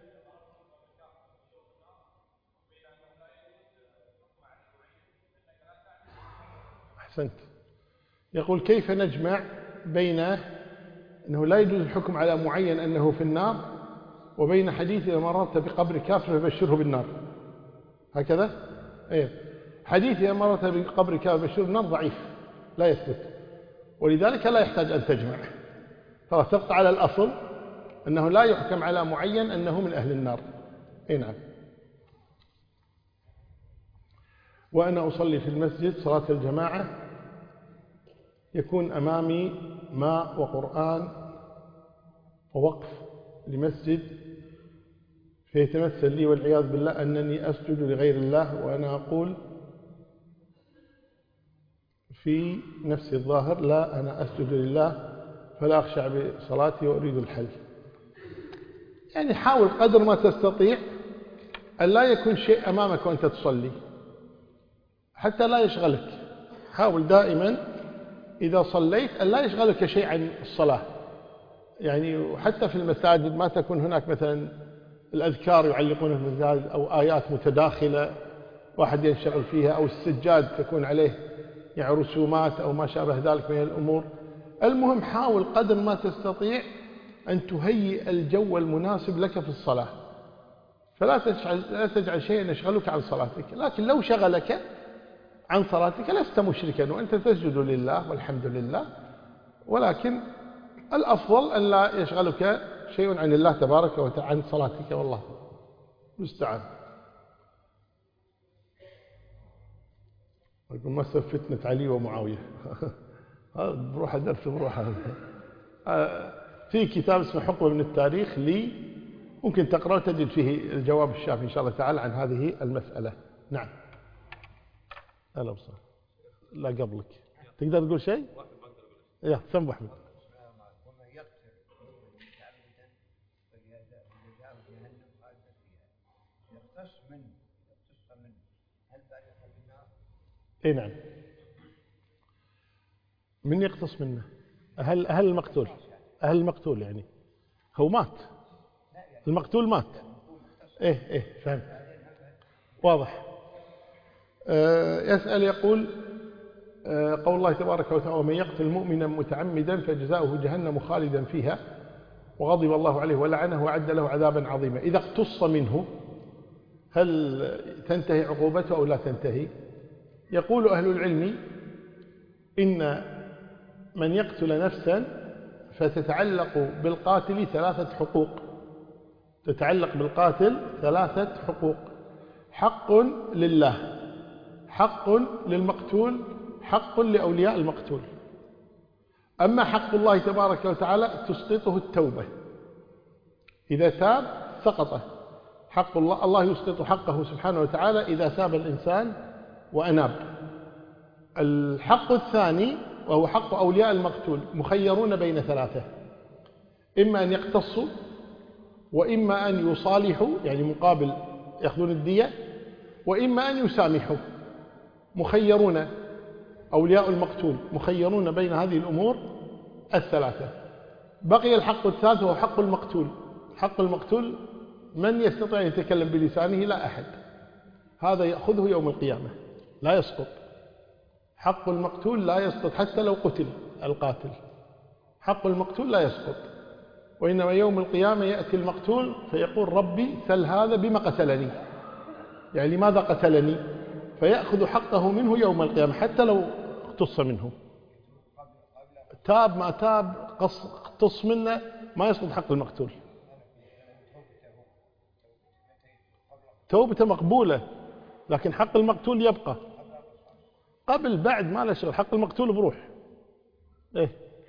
أحسنت. يقول كيف نجمع بين أنه لا يجوز الحكم على معين أنه في النار وبين حديث إذا مررت بقبر كافر فبشره بالنار؟ هكذا؟ إيه. حديث إذا مررت بقبر كافر فبشره بالنار ضعيف لا يثبت، ولذلك لا يحتاج أن تجمع، فتبقى على الأصل أنه لا يحكم على معين أنه من أهل النار. إيه نعم. وأنا أصلي في المسجد صلاة الجماعة، يكون أمامي ماء وقرآن ووقف لمسجد، فيتمثل لي والعياذ بالله أنني أسجد لغير الله، وأنا أقول في نفس الظاهر لا أنا أسجد لله، فلا أخشع بصلاتي وأريد الحل. يعني حاول قدر ما تستطيع أن لا يكون شيء أمامك وأنت تصلي حتى لا يشغلك. حاول دائما إذا صليت أن لا يشغلك شيء عن الصلاة، يعني وحتى في المساجد ما تكون هناك مثلا الأذكار يعلقون في المساجد أو آيات متداخلة واحد ينشغل فيها، أو السجاد تكون عليه يعني رسومات أو ما شابه ذلك من الأمور. المهم حاول قدر ما تستطيع أن تهيئ الجو المناسب لك في الصلاة، فلا تجعل, لا تجعل شيئا يشغلك عن صلاتك. لكن لو شغلك عن صلاتك لست مشركا وأنت تسجد لله والحمد لله، ولكن الأفضل أن لا يشغلك شيء عن الله تبارك وتعالى عن صلاتك، والله مستعان. يقول ما سوى فتنة علي ومعاوية بروح درس بروح. في كتاب اسمه حقبة من التاريخ لي ممكن تقرأ تجد فيه الجواب الشافي إن شاء الله تعالى عن هذه المسألة. نعم. أهلا وسهلا. لا قبلك تقدر تقول شيء؟ يا سم أحمد. ومن يقتل متعمدا فجزاؤه جهنم خالدا فيها. يقتص منه يقتص منه هل بعد النار؟ اي نعم. من يقتص منه؟ هل هل المقتول؟ هل المقتول يعني هو مات؟ المقتول مات. ايه ايه فهمت واضح. آه يسأل يقول آه قول الله تبارك وتعالى ومن يقتل مؤمنا متعمدا فجزاؤه جهنم خالدا فيها وغضب الله عليه ولعنه وأعد له عذابا عظيما. إذا اقتص منه هل تنتهي عقوبته أو لا تنتهي؟ يقول أهل العلم إن من يقتل نفسا فتتعلق بالقاتل ثلاثة حقوق. تتعلق بالقاتل ثلاثة حقوق: حق لله، حق للمقتول، حق لأولياء المقتول. أما حق الله تبارك وتعالى تسقطه التوبة، إذا تاب سقطه حق الله. الله يسقط حقه سبحانه وتعالى إذا تاب الإنسان وأناب. الحق الثاني وهو حق أولياء المقتول مخيرون بين ثلاثة: إما أن يقتصوا، وإما أن يصالحوا يعني مقابل يأخذون الدية، وإما أن يسامحوا. مخيرون أولياء المقتول مخيرون بين هذه الأمور الثلاثة. بقي الحق الثالث وهو حق المقتول. حق المقتول من يستطيع أن يتكلم بلسانه؟ لا أحد. هذا يأخذه يوم القيامة لا يسقط. حق المقتول لا يسقط حتى لو قتل القاتل، حق المقتول لا يسقط. وإنما يوم القيامة يأتي المقتول فيقول ربي سل هذا بما قتلني، يعني لماذا قتلني؟ فيأخذ حقه منه يوم القيامة حتى لو اقتص منه. تاب ما تاب اقتص منه ما يسقط حق المقتول. توبته مقبولة، لكن حق المقتول يبقى. قبل بعد ما له شغل، حق المقتول بروح. ايه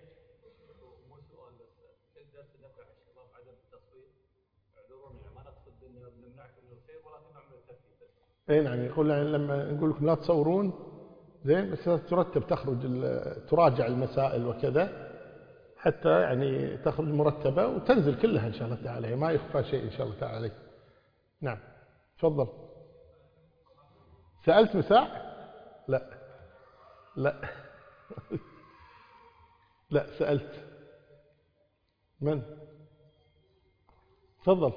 اي نعم. يقول لما نقول لكم لا تصورون زين، بس ترتب تخرج تراجع المسائل وكذا حتى يعني تخرج مرتبة وتنزل كلها إن شاء الله تعالى، ما يخفى شيء إن شاء الله تعالى. نعم تفضل. سألت مساع؟ لا لا لا سألت. من؟ تفضل.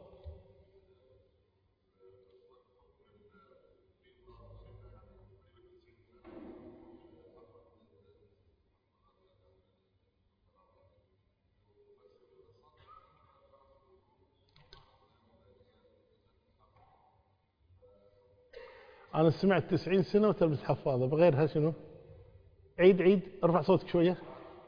أنا سمعت تسعين سنة وتلبس حفاظة، بغيرها شنو؟ عيد عيد ارفع صوتك شوية.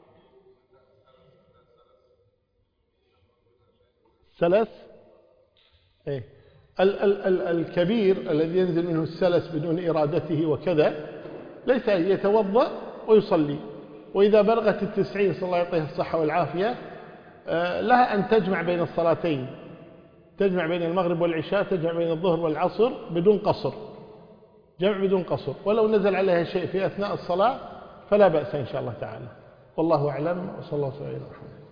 سلس. إيه. ال ال ال الكبير الذي ينزل منه السلس بدون إرادته وكذا ليس يتوضأ ويصلي، وإذا بلغت التسعين صلى الله يعطيها الصحة والعافية لها أن تجمع بين الصلاتين، تجمع بين المغرب والعشاء، تجمع بين الظهر والعصر بدون قصر، جمع بدون قصر. ولو نزل عليها شيء في أثناء الصلاة فلا بأس إن شاء الله تعالى. والله أعلم، وصلى الله عليه وسلم.